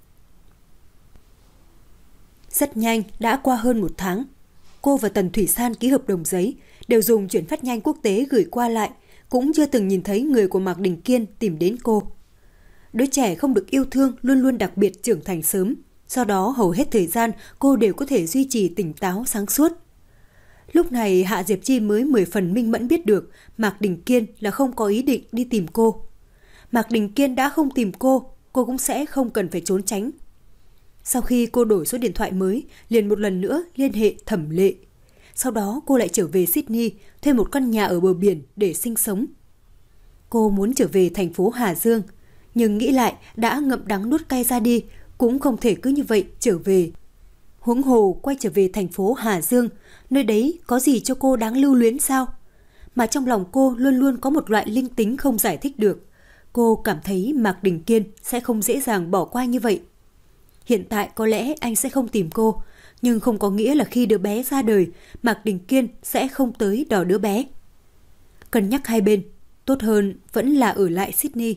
[SPEAKER 1] Rất nhanh, đã qua hơn một tháng. Cô và Tần Thủy San ký hợp đồng giấy, đều dùng chuyển phát nhanh quốc tế gửi qua lại, cũng chưa từng nhìn thấy người của Mạc Đình Kiên tìm đến cô. Đứa trẻ không được yêu thương luôn luôn đặc biệt trưởng thành sớm, do đó hầu hết thời gian cô đều có thể duy trì tỉnh táo sáng suốt. Lúc này Hạ Diệp Chi mới mười phần minh mẫn biết được Mạc Đình Kiên là không có ý định đi tìm cô. Mạc Đình Kiên đã không tìm cô, cô cũng sẽ không cần phải trốn tránh. Sau khi cô đổi số điện thoại mới, liền một lần nữa liên hệ Thẩm Lệ. Sau đó cô lại trở về Sydney, thuê một căn nhà ở bờ biển để sinh sống. Cô muốn trở về thành phố Hà Dương, nhưng nghĩ lại đã ngậm đắng nuốt cay ra đi, cũng không thể cứ như vậy trở về. Huống hồ quay trở về thành phố Hà Dương, nơi đấy có gì cho cô đáng lưu luyến sao? Mà trong lòng cô luôn luôn có một loại linh tính không giải thích được. Cô cảm thấy Mạc Đình Kiên sẽ không dễ dàng bỏ qua như vậy. Hiện tại có lẽ anh sẽ không tìm cô, nhưng không có nghĩa là khi đứa bé ra đời, Mạc Đình Kiên sẽ không tới đòi đứa bé. Cân nhắc hai bên, tốt hơn vẫn là ở lại Sydney.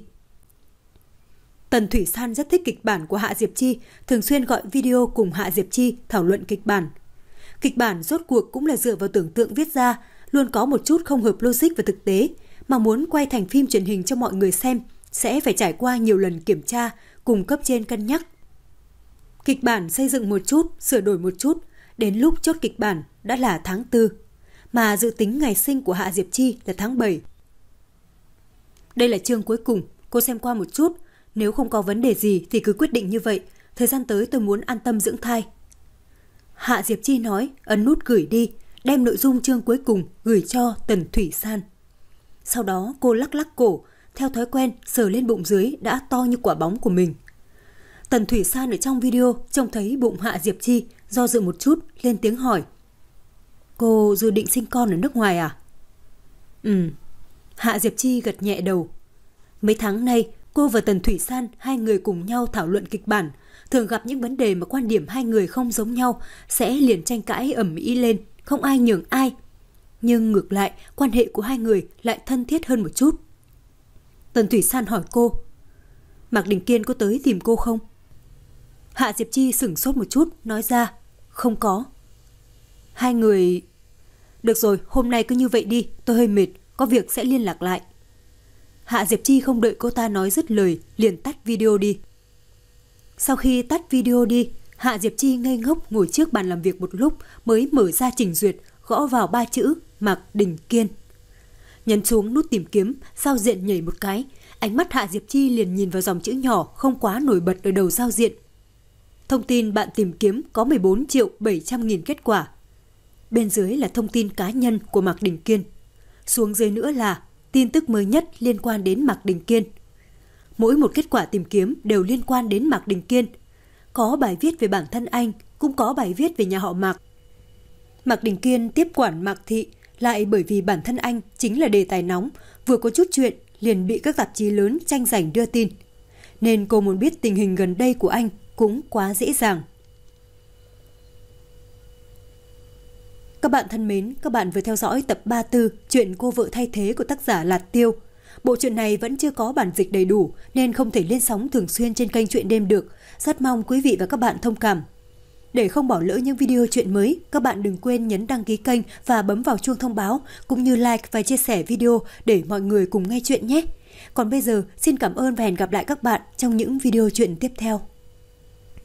[SPEAKER 1] Tần Thủy San rất thích kịch bản của Hạ Diệp Chi, thường xuyên gọi video cùng Hạ Diệp Chi thảo luận kịch bản. Kịch bản rốt cuộc cũng là dựa vào tưởng tượng viết ra, luôn có một chút không hợp logic và thực tế, mà muốn quay thành phim truyền hình cho mọi người xem, sẽ phải trải qua nhiều lần kiểm tra, cùng cấp trên cân nhắc. Kịch bản xây dựng một chút, sửa đổi một chút, đến lúc chốt kịch bản đã là tháng tư, mà dự tính ngày sinh của Hạ Diệp Chi là tháng bảy. Đây là chương cuối cùng, cô xem qua một chút, nếu không có vấn đề gì thì cứ quyết định như vậy, thời gian tới tôi muốn an tâm dưỡng thai. Hạ Diệp Chi nói, ấn nút gửi đi, đem nội dung chương cuối cùng gửi cho Tần Thủy San. Sau đó cô lắc lắc cổ, theo thói quen sờ lên bụng dưới đã to như quả bóng của mình. Tần Thủy San ở trong video trông thấy bụng Hạ Diệp Chi, do dự một chút, lên tiếng hỏi. Cô dự định sinh con ở nước ngoài à? Ừ. Hạ Diệp Chi gật nhẹ đầu. Mấy tháng nay, cô và Tần Thủy San hai người cùng nhau thảo luận kịch bản, thường gặp những vấn đề mà quan điểm hai người không giống nhau, sẽ liền tranh cãi ầm ĩ lên, không ai nhường ai. Nhưng ngược lại, quan hệ của hai người lại thân thiết hơn một chút. Tần Thủy San hỏi cô. Mạc Đình Kiên có tới tìm cô không? Hạ Diệp Chi sửng sốt một chút, nói ra, không có. Hai người... Được rồi, hôm nay cứ như vậy đi, tôi hơi mệt, có việc sẽ liên lạc lại. Hạ Diệp Chi không đợi cô ta nói dứt lời, liền tắt video đi. Sau khi tắt video đi, Hạ Diệp Chi ngây ngốc ngồi trước bàn làm việc một lúc mới mở ra trình duyệt, gõ vào ba chữ Mạc Đình Kiên. Nhấn xuống nút tìm kiếm, giao diện nhảy một cái, ánh mắt Hạ Diệp Chi liền nhìn vào dòng chữ nhỏ không quá nổi bật ở đầu giao diện. Thông tin bạn tìm kiếm có mười bốn triệu bảy trăm nghìn kết quả. Bên dưới là thông tin cá nhân của Mạc Đình Kiên. Xuống dưới nữa là tin tức mới nhất liên quan đến Mạc Đình Kiên. Mỗi một kết quả tìm kiếm đều liên quan đến Mạc Đình Kiên. Có bài viết về bản thân anh, cũng có bài viết về nhà họ Mạc. Mạc Đình Kiên tiếp quản Mạc Thị lại bởi vì bản thân anh chính là đề tài nóng, vừa có chút chuyện liền bị các tạp chí lớn tranh giành đưa tin. Nên cô muốn biết tình hình gần đây của anh cũng quá dễ dàng. Các bạn thân mến, các bạn vừa theo dõi tập ba mươi tư chuyện Cô vợ thay thế của tác giả Lạt Tiêu. Bộ truyện này vẫn chưa có bản dịch đầy đủ nên không thể lên sóng thường xuyên trên kênh Truyện Đêm được. Rất mong quý vị và các bạn thông cảm. Để không bỏ lỡ những video truyện mới, các bạn đừng quên nhấn đăng ký kênh và bấm vào chuông thông báo, cũng như like và chia sẻ video để mọi người cùng nghe chuyện nhé. Còn bây giờ, xin cảm ơn và hẹn gặp lại các bạn trong những video truyện tiếp theo.